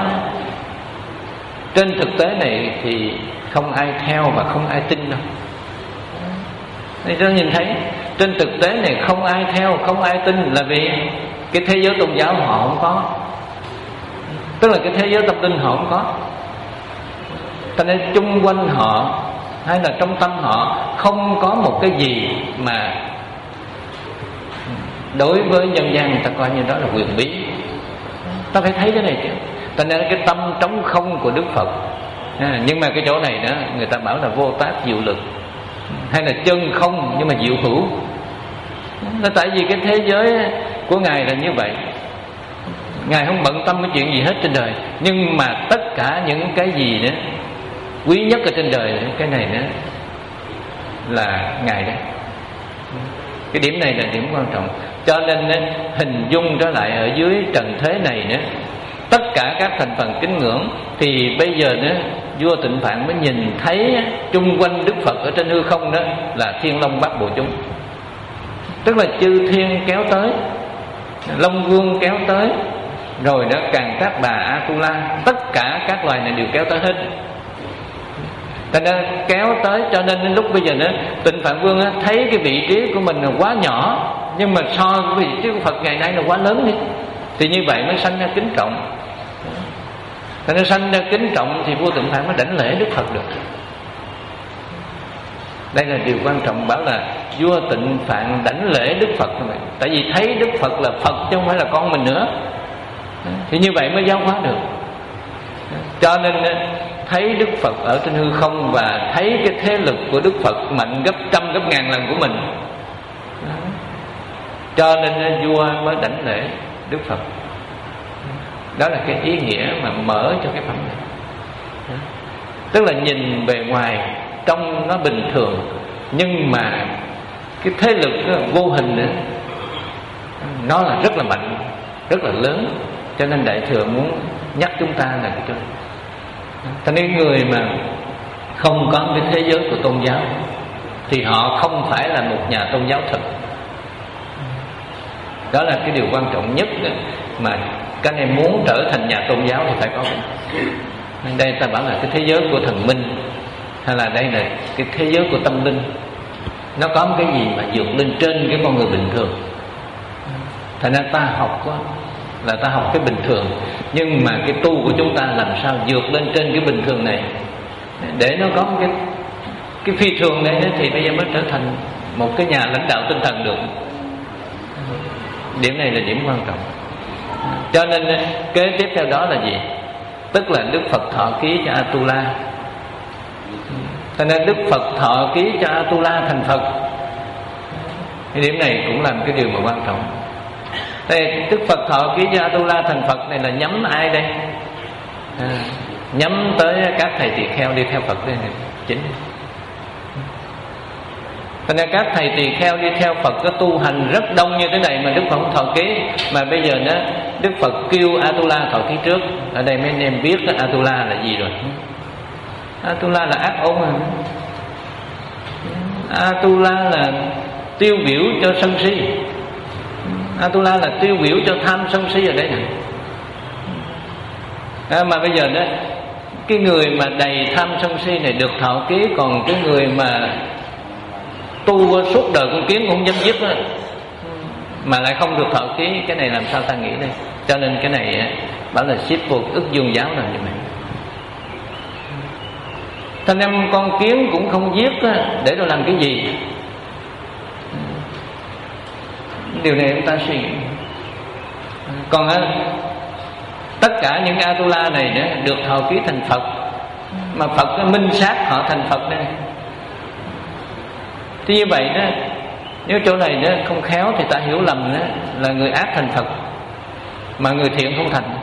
trên thực tế này thì không ai theo và không ai tin đâu. Nên tôi nhìn thấy trên thực tế này không ai theo, không ai tin, là vì cái thế giới tôn giáo họ không có. Tức là cái thế giới tâm linh họ không có. Cho nên chung quanh họ hay là trong tâm họ không có một cái gì mà đối với nhân gian người ta coi như đó là quyền bí. Ta phải thấy cái này chứ. Cho nên cái tâm trống không của Đức Phật. À, nhưng mà cái chỗ này đó người ta bảo là vô tác diệu lực, hay là chân không nhưng mà diệu hữu. Nó tại vì cái thế giới của Ngài là như vậy. Ngài không bận tâm cái chuyện gì hết trên đời. Nhưng mà tất cả những cái gì đó quý nhất ở trên đời đó, cái này đó là Ngài đó. Cái điểm này là điểm quan trọng. Cho nên đó, hình dung trở lại ở dưới trần thế này đó, tất cả các thành phần kính ngưỡng, thì bây giờ đó vua Tịnh Phạn mới nhìn thấy chung quanh Đức Phật ở trên hư không đó là Thiên Long Bát Bộ chúng, tức là chư thiên kéo tới, Long Vương kéo tới, rồi đó Càn Cát Bà, Atula, tất cả các loài này đều kéo tới hết. Cho nên kéo tới, cho nên đến lúc bây giờ nữa Tịnh Phạn Vương á, thấy cái vị trí của mình là quá nhỏ, nhưng mà so với vị trí của Phật ngày nay là quá lớn đi, thì như vậy mới sanh ra kính trọng. Cho nên sanh ra kính trọng thì vua Tịnh Phạn mới đảnh lễ Đức Phật được. Đây là điều quan trọng, bảo là vua Tịnh Phạn đảnh lễ Đức Phật. Tại vì thấy Đức Phật là Phật chứ không phải là con mình nữa, thì như vậy mới giáo hóa được. Cho nên thấy Đức Phật ở trên hư không và thấy cái thế lực của Đức Phật mạnh gấp trăm gấp ngàn lần của mình, cho nên vua mới đảnh lễ Đức Phật. Đó là cái ý nghĩa mà mở cho cái phẩm này. Tức là nhìn bề ngoài trông nó bình thường, nhưng mà cái thế lực đó, vô hình đó, nó là rất là mạnh, rất là lớn. Cho nên Đại Thừa muốn nhắc chúng ta là cái chỗ này. Cho nên người mà không có cái thế giới của tôn giáo thì họ không phải là một nhà tôn giáo thực. Đó là cái điều quan trọng nhất mà các em muốn trở thành nhà tôn giáo thì phải có. Đây ta bảo là cái thế giới của thần minh, hay là đây là cái thế giới của tâm linh. Nó có một cái gì mà vượt lên trên cái con người bình thường. Thành ra ta học đó, là ta học cái bình thường, nhưng mà cái tu của chúng ta làm sao vượt lên trên cái bình thường này, để nó có một cái cái phi thường này, thì bây giờ mới trở thành một cái nhà lãnh đạo tinh thần được. Điểm này là điểm quan trọng. Cho nên kế tiếp theo đó là gì? Tức là Đức Phật thọ ký cho Atula. Cho nên Đức Phật thọ ký cho Atula thành Phật. Cái điểm này cũng là một cái điều mà quan trọng. Đây, Đức Phật thọ ký cho Atula thành Phật này là nhắm ai đây? À, nhắm tới các thầy tỳ kheo đi theo Phật đây này chính. Cho nên các thầy tỳ kheo đi theo Phật có tu hành rất đông như thế này mà Đức Phật không thọ ký. Mà bây giờ đó Đức Phật kêu Atula thọ ký trước. Ở đây mấy anh em biết đó, Atula là gì rồi? Atula là ác ôn. Atula là tiêu biểu cho sân si. Atula là tiêu biểu cho tham sân si ở đây này. À, mà bây giờ đó cái người mà đầy tham sân si này được thọ ký, còn cái người mà tu suốt đời con kiến cũng không dám giết đó, mà lại không được thọ ký, cái này làm sao ta nghĩ đây? Cho nên cái này bảo là ship vô ức dương giáo là như vậy. Thành em con kiến cũng không giết đó, để rồi làm cái gì? Điều này chúng ta suy nghĩ. Còn tất cả những Atula này đó, được thọ ký thành Phật, mà Phật minh sát họ thành Phật đây. Thì như vậy đó, nếu chỗ này đó không khéo thì ta hiểu lầm đó là người ác thành Phật, mà người thiện không thành.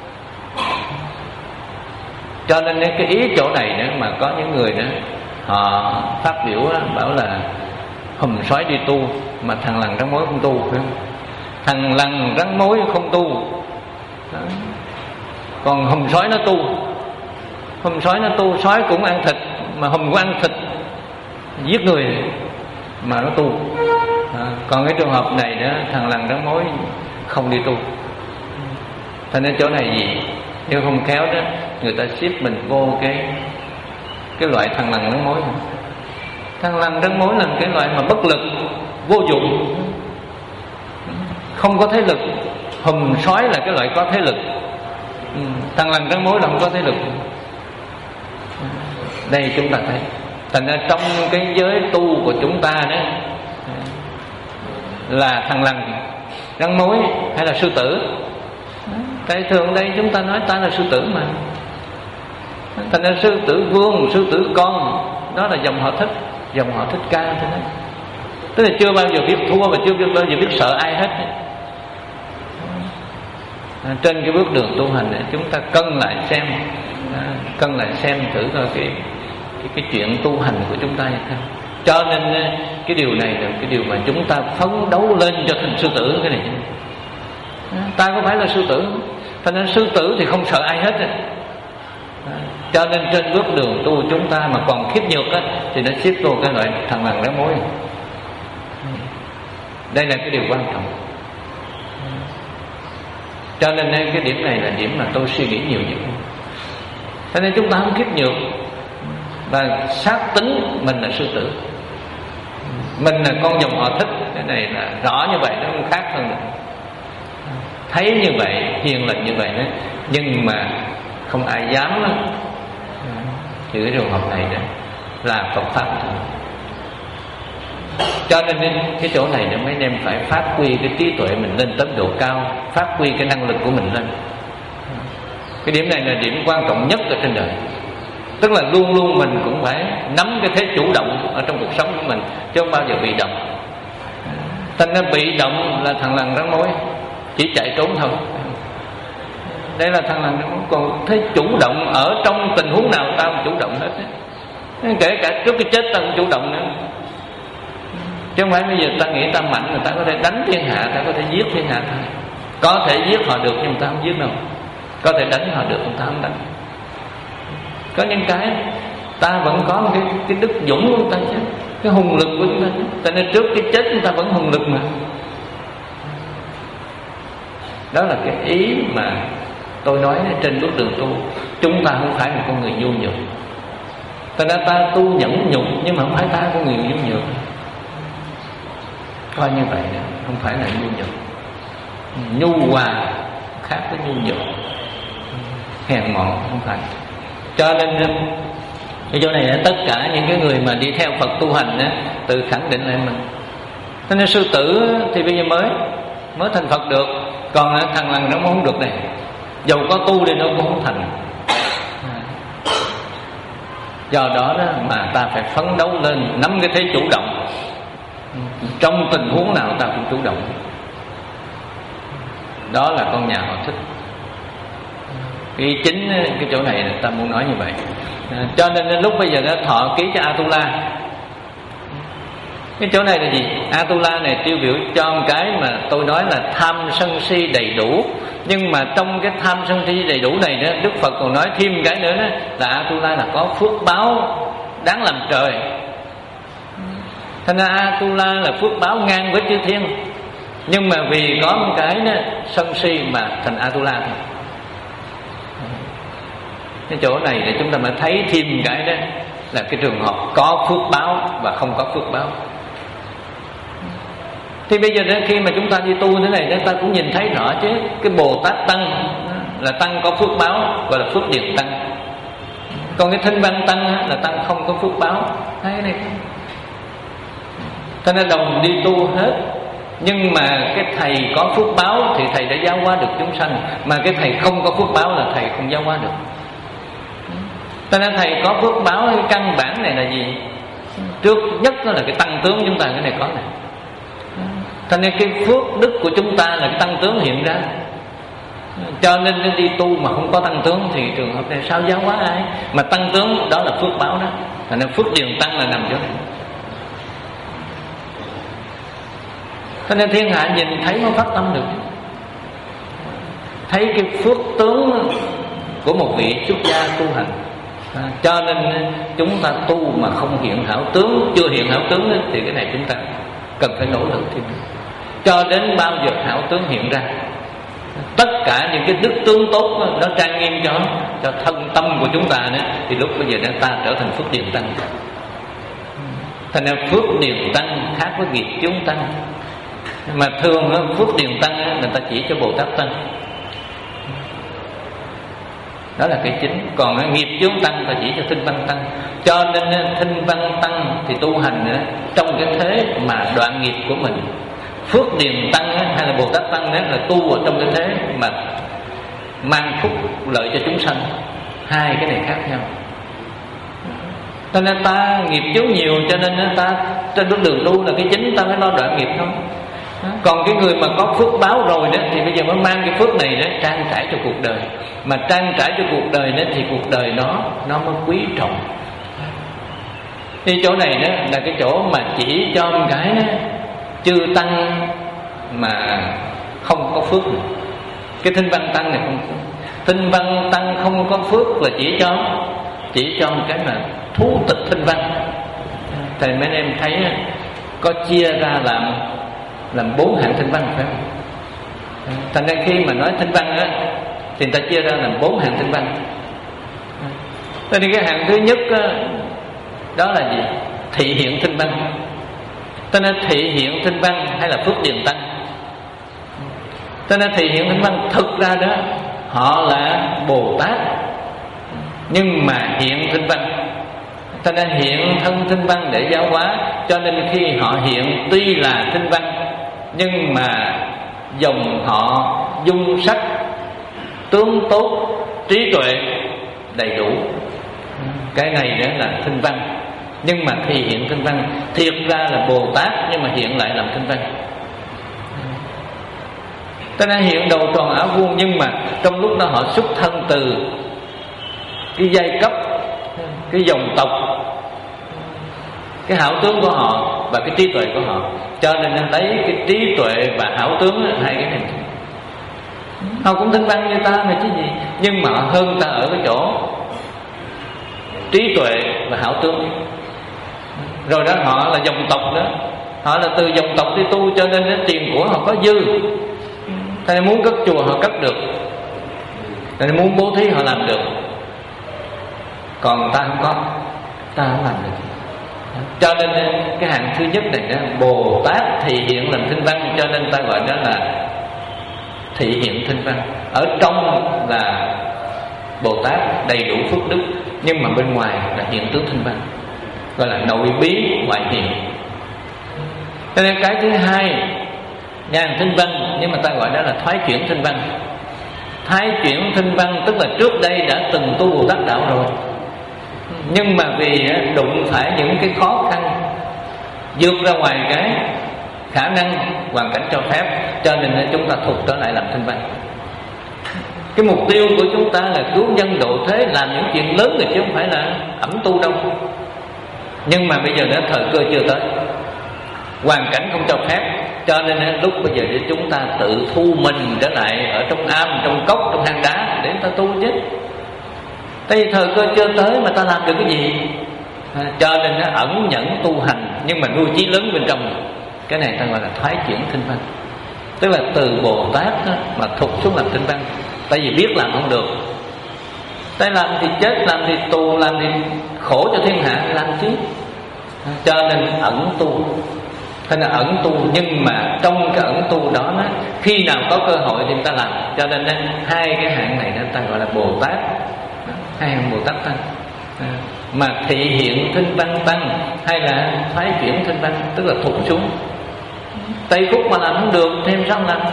Cho nên cái ý chỗ này đó mà có những người đó họ phát biểu đó, bảo là hùm sói đi tu mà thằng lằn rắn mối không tu, phải không? Thằng lằn rắn mối không tu đó. Còn hùm sói nó tu. Hùm sói nó tu, sói cũng ăn thịt, mà hùm cũng ăn thịt giết người mà nó tu. À, còn cái trường hợp này đó, thằng lằn rắn mối không đi tu. Thành nên chỗ này gì, nếu không khéo đó, người ta ship mình vô cái cái loại thằng lằn rắn mối. Thằng lằn rắn mối là cái loại mà bất lực, vô dụng, không có thế lực. Hùm sói là cái loại có thế lực. Ừ, thằng lằn rắn mối là không có thế lực. Đây chúng ta thấy. Thành ra trong cái giới tu của chúng ta đó, là thằng lằn rắn mối hay là sư tử. Tại thường đây chúng ta nói ta là sư tử mà. Thành ra sư tử vương, sư tử con, đó là dòng họ Thích, dòng họ Thích Ca thế đó. Tức là chưa bao giờ biết thua và chưa bao giờ biết sợ ai hết. À, trên cái bước đường tu hành này, chúng ta cân lại xem, à, cân lại xem thử coi cái cái, cái chuyện tu hành của chúng ta như thế. Cho nên cái điều này là cái điều mà chúng ta phấn đấu lên cho thành sư tử. Cái này ta có phải là sư tử, thành nên sư tử thì không sợ ai hết. À, cho nên trên bước đường tu chúng ta mà còn khiếp nhược á, thì nó xếp vô cái loại thằng lằn rắn mối. Đây là cái điều quan trọng. Cho nên cái điểm này là điểm mà tôi suy nghĩ nhiều nhất. Cho nên chúng ta không khiếp nhược và xác tính mình là sư tử, mình là con dòng họ Thích. Cái này là rõ như vậy, nó không khác hơn nữa. Thấy như vậy, hiền lành như vậy đó, nhưng mà không ai dám đó. Thì cái trường hợp này đó là Phật pháp thôi. Cho nên cái chỗ này để mấy em phải phát huy cái trí tuệ mình lên tới độ cao, phát huy cái năng lực của mình lên. Cái điểm này là điểm quan trọng nhất ở trên đời. Tức là luôn luôn mình cũng phải nắm cái thế chủ động ở trong cuộc sống của mình, chứ không bao giờ bị động. Thành ra bị động là thằng lằn rắn mối, chỉ chạy trốn thôi. Đây là thằng lằn rắn mối. Còn thế chủ động ở trong tình huống nào ta cũng chủ động hết. Kể cả trước cái chết ta cũng chủ động nữa. Chứ không phải bây giờ ta nghĩ ta mạnh, người ta có thể đánh thiên hạ, ta có thể giết thiên hạ thôi. Có thể giết họ được nhưng ta không giết đâu. Có thể đánh họ được nhưng ta không đánh. Có những cái ta vẫn có một cái, cái đức dũng của chúng ta chứ, cái hùng lực của chúng ta chứ. Tại nên trước cái chết chúng ta vẫn hùng lực mà. Đó là cái ý mà tôi nói trên bước đường tu. Chúng ta không phải là con người nhu nhược. Tại nên ta tu nhẫn nhục, nhưng mà không phải ta con người nhu nhược. Coi như vậy đó, không phải là nhu nhược. Nhu hòa khác với nhu nhược, hèn mọn không phải. Cho nên cái chỗ này là tất cả những cái người mà đi theo Phật tu hành đó, tự khẳng định lại mình. Cho nên sư tử thì bây giờ mới mới thành Phật được, còn thằng lằn nó không được này. Dầu có tu thì nó cũng không thành. Do đó, đó mà ta phải phấn đấu lên, nắm cái thế chủ động. Trong tình huống nào ta cũng chủ động. Đó là con nhà họ Thích. Cái chính cái chỗ này ta muốn nói như vậy. À, cho nên lúc bây giờ nó thọ ký cho Atula. Cái chỗ này là gì? Atula này tiêu biểu cho một cái mà tôi nói là tham sân si đầy đủ. Nhưng mà trong cái tham sân si đầy đủ này đó, Đức Phật còn nói thêm cái nữa đó, là Atula là có phước báo đáng làm trời. Thành ra Atula là phước báo ngang với chư thiên. Nhưng mà vì có một cái đó, sân si mà thành Atula thôi. Cái chỗ này để chúng ta mới thấy thêm cái đó là cái trường hợp có phước báo và không có phước báo. Thì bây giờ đến khi mà chúng ta đi tu thế này, chúng ta cũng nhìn thấy rõ chứ. Cái Bồ Tát Tăng là Tăng có phước báo, gọi là phước điền Tăng. Còn cái Thanh Văn Tăng là Tăng không có phước báo. Thấy cái này không? Cho nên đồng đi tu hết. Nhưng mà cái thầy có phước báo thì thầy đã giáo hóa được chúng sanh. Mà cái thầy không có phước báo là thầy không giáo hóa được. Cho nên thầy có phước báo, cái căn bản này là gì? Trước nhất là cái tăng tướng chúng ta, cái này có này. Cho nên cái phước đức của chúng ta là cái tăng tướng hiện ra. Cho nên cái đi tu mà không có tăng tướng thì trường hợp này sao giáo hóa ai? Mà tăng tướng đó là phước báo đó. Cho nên phước điền tăng là nằm chỗ này. Cho nên thiên hạ nhìn thấy mới phát tâm được. Thấy cái phước tướng của một vị xuất gia tu hành. À, cho nên chúng ta tu mà không hiện hảo tướng, chưa hiện hảo tướng thì cái này chúng ta cần phải nỗ lực thêm. Cho đến bao giờ hảo tướng hiện ra, tất cả những cái đức tướng tốt nó trang nghiêm cho cho thân tâm của chúng ta nữa, thì lúc bây giờ ta trở thành phước điền tăng. Thành ra phước điền tăng khác với nghiệp chướng tăng. Mà thường phước điền tăng người ta chỉ cho Bồ Tát Tăng. Đó là cái chính. Còn nghiệp chướng tăng ta chỉ cho Thanh Văn Tăng. Cho nên Thanh Văn Tăng thì tu hành nữa, trong cái thế mà đoạn nghiệp của mình. Phước điền tăng hay là Bồ Tát Tăng đó là tu ở trong cái thế mà mang phúc lợi cho chúng sanh. Hai cái này khác nhau. Cho nên ta nghiệp chướng nhiều, cho nên ta trên bước đường tu là cái chính ta phải lo đoạn nghiệp không. Còn cái người mà có phước báo rồi đó thì bây giờ mới mang cái phước này đó trang trải cho cuộc đời. Mà trang trải cho cuộc đời đó thì cuộc đời nó nó mới quý trọng. Cái chỗ này đó là cái chỗ mà chỉ cho một cái đó, chư tăng mà không có phước. Cái Thinh Văn Tăng này không phước. Thinh Văn Tăng không có phước là chỉ cho chỉ cho một cái mà thú tịch thinh văn. Thầy mấy anh em thấy có chia ra làm làm bốn hạng thinh văn phải không? Thành ra khi mà nói thinh văn á thì người ta chia ra làm bốn hạng thinh văn. Thế thì cái hạng thứ nhất á, đó là gì? Thị hiện thinh văn. Cho nên thị hiện thinh văn hay là phước điền tăng. Cho nên thị hiện thinh văn thực ra đó họ là Bồ Tát nhưng mà hiện thinh văn. Cho nên hiện thân thinh văn để giáo hóa. Cho nên khi họ hiện tuy là thinh văn nhưng mà dòng họ dung sắc tướng tốt trí tuệ đầy đủ. Cái này đó là thinh văn. Nhưng mà thì hiện thinh văn thiệt ra là Bồ Tát nhưng mà hiện lại làm thinh văn. Cho nên hiện đầu tròn áo vuông nhưng mà trong lúc đó họ xuất thân từ cái giai cấp, cái dòng tộc, cái hảo tướng của họ và cái trí tuệ của họ. Cho nên lấy cái trí tuệ và hảo tướng hai cái này. Họ cũng thinh văn như ta mà chứ gì. Nhưng mà họ hơn ta ở cái chỗ trí tuệ và hảo tướng. Rồi đó họ là dòng tộc đó. Họ là từ dòng tộc đi tu. Cho nên cái tiền của họ có dư. Tại muốn cất chùa họ cất được. Tại muốn bố thí họ làm được. Còn ta không có, ta không làm được. Cho nên cái hạng thứ nhất này đó, Bồ Tát thị hiện làm thinh văn. Cho nên ta gọi đó là thị hiện thinh văn. Ở trong là Bồ Tát đầy đủ phước đức, nhưng mà bên ngoài là hiện tướng thinh văn, gọi là nội bí ngoại hiện. Cho nên cái thứ hai ngàn thinh văn, nhưng mà ta gọi đó là thoái chuyển thinh văn. Thái chuyển thinh văn tức là trước đây đã từng tu Bồ Tát đạo rồi, nhưng mà vì đụng phải những cái khó khăn vượt ra ngoài cái khả năng hoàn cảnh cho phép, cho nên chúng ta thụt trở lại làm thinh văn. Cái mục tiêu của chúng ta là cứu nhân độ thế, làm những chuyện lớn rồi chứ không phải là ẩm tu đâu. Nhưng mà bây giờ nó thời cơ chưa tới, hoàn cảnh không cho phép, cho nên lúc bây giờ để chúng ta tự thu mình trở lại ở trong am, trong cốc, trong hang đá để ta tu chứ. Tại vì thời cơ chưa tới mà ta làm được cái gì? À, cho nên nó ẩn nhẫn tu hành, nhưng mà nuôi chí lớn bên trong. Cái này ta gọi là thoái chuyển thinh văn. Tức là từ Bồ Tát đó, mà thụt xuống làm thinh văn. Tại vì biết làm không được. Tại làm thì chết, làm thì tù, làm thì khổ cho thiên hạ, làm chứ. À, cho nên ẩn tu. Thế là ẩn tu, nhưng mà trong cái ẩn tu đó, đó khi nào có cơ hội thì người ta làm. Cho nên hai cái hạng này ta gọi là Bồ Tát, hai hạng Bồ Tát tăng. À, mà thị hiện thinh văn tăng hay là thoái chuyển thinh văn, tức là thụt xuống. Tây khúc mà làm không được thêm sao làm?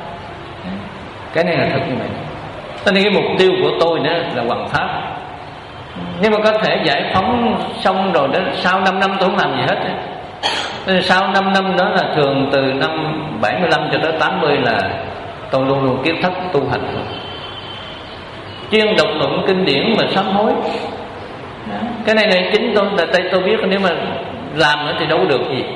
Cái này là thật như vậy. Cho nên cái mục tiêu của tôi đó là hoằng pháp. Nhưng mà có thể giải phóng xong rồi đó, sau năm năm tôi không làm gì hết. Nên sau năm năm đó là thường từ năm bảy mươi lăm cho tới tám mươi là tôi luôn luôn kiến thức tu hành, chuyên đọc tụng kinh điển mà sám hối. Đó. Cái này này chính tôi là tay tôi biết, nếu mà làm nữa thì đâu có được gì.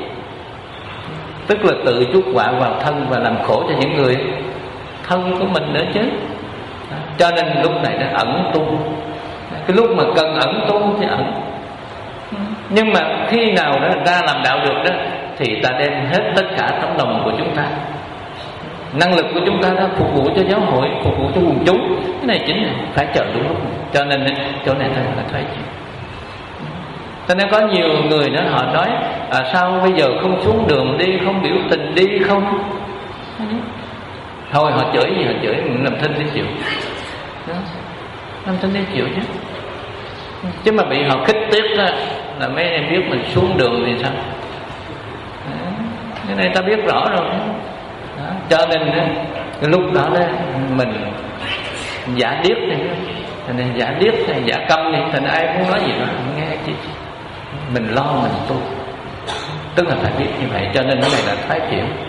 Tức là tự chuốc họa vào thân và làm khổ cho những người thân của mình nữa chứ. Đó. Cho nên lúc này nó ẩn tu. Cái lúc mà cần ẩn tu thì ẩn. Nhưng mà khi nào đó ra làm đạo được đó thì ta đem hết tất cả tấm lòng của chúng ta, năng lực của chúng ta đó phục vụ cho giáo hội, phục vụ cho quần chúng. Cái này chính là phải chờ đúng lúc. Cho nên chỗ này ta phải thoái chuyển. Cho nên có nhiều người đó họ nói à, sao bây giờ không xuống đường đi, không biểu tình đi, không. Thôi họ chửi gì họ chửi, mình làm thinh để chịu. Đó. Làm thinh để chịu chứ. Chứ mà bị họ khích tiếc đó, là mấy em biết mình xuống đường thì sao? Đó. Cái này ta biết rõ rồi. Đó. Cho nên cái lúc đó đó mình giả điếc này, thành nên giả điếc hay giả câm này, thành ai muốn nói gì đó nghe chứ. Mình lo mình tu, tức là phải biết như vậy. Cho nên cái này là thoái chuyển.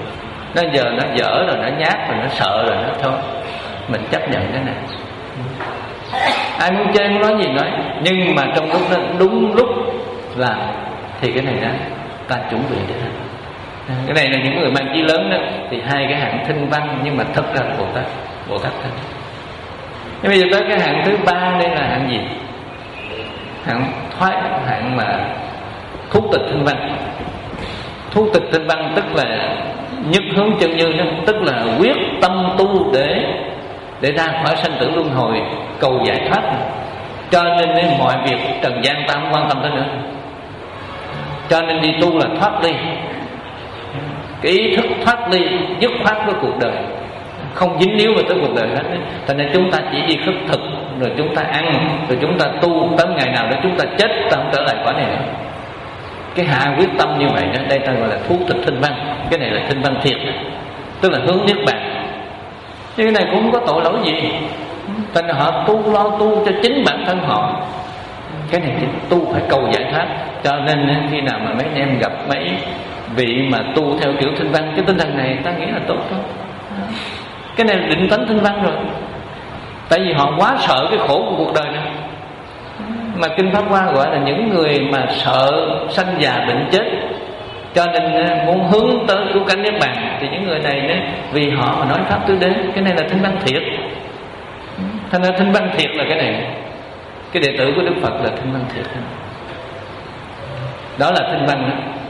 Nó giờ nó dở rồi, nó nhát rồi, nó sợ rồi, nó thôi mình chấp nhận cái này. Ai muốn chơi muốn nói gì nói, nhưng mà trong lúc đó đúng lúc làm thì cái này đó ta chuẩn bị để làm. Cái này là những người mang chí lớn đó, thì hai cái hạng thinh văn, nhưng mà thật ra là Bồ Tát, Bồ Tát thân. Nhưng bây giờ tới cái hạng thứ ba đây là hạng gì? Hạng thoái, hạng mà thúc tịch thinh văn. Thúc tịch thinh văn tức là nhất hướng chân như đó, tức là quyết tâm tu để để ra khỏi sanh tử luân hồi, cầu giải thoát. Cho nên đến mọi việc trần gian ta không quan tâm tới nữa. Cho nên đi tu là thoát ly, cái ý thức thoát ly, dứt khoát với cuộc đời, không dính líu vào tới cuộc đời hết. Thành nên chúng ta chỉ đi khất thực, rồi chúng ta ăn, rồi chúng ta tu, tới ngày nào đó chúng ta chết, ta không trở lại cõi này nữa. Cái hạ quyết tâm như vậy đó, đây ta gọi là thú tịch thinh văn. Cái này là thinh văn thiệt đó, tức là hướng niết bàn. Chứ cái này cũng không có tội lỗi gì. Thành ra họ tu, lo tu cho chính bản thân họ. Cái này thì tu phải cầu giải thoát. Cho nên khi nào mà mấy anh em gặp mấy vị mà tu theo kiểu thinh văn, cái tinh thần này ta nghĩ là tốt thôi. Cái này là định tánh thinh văn rồi. Tại vì họ quá sợ cái khổ của cuộc đời này. Mà Kinh Pháp Hoa gọi là những người mà sợ sanh già bệnh chết, cho nên muốn hướng tới cứu cánh niết bàn. Thì những người này đó, vì họ mà nói pháp tứ đế. Cái này là thinh văn thiệt. Thành ra thinh văn thiệt là cái này. Cái đệ tử của Đức Phật là thinh văn thiệt. Đó là thinh văn đó.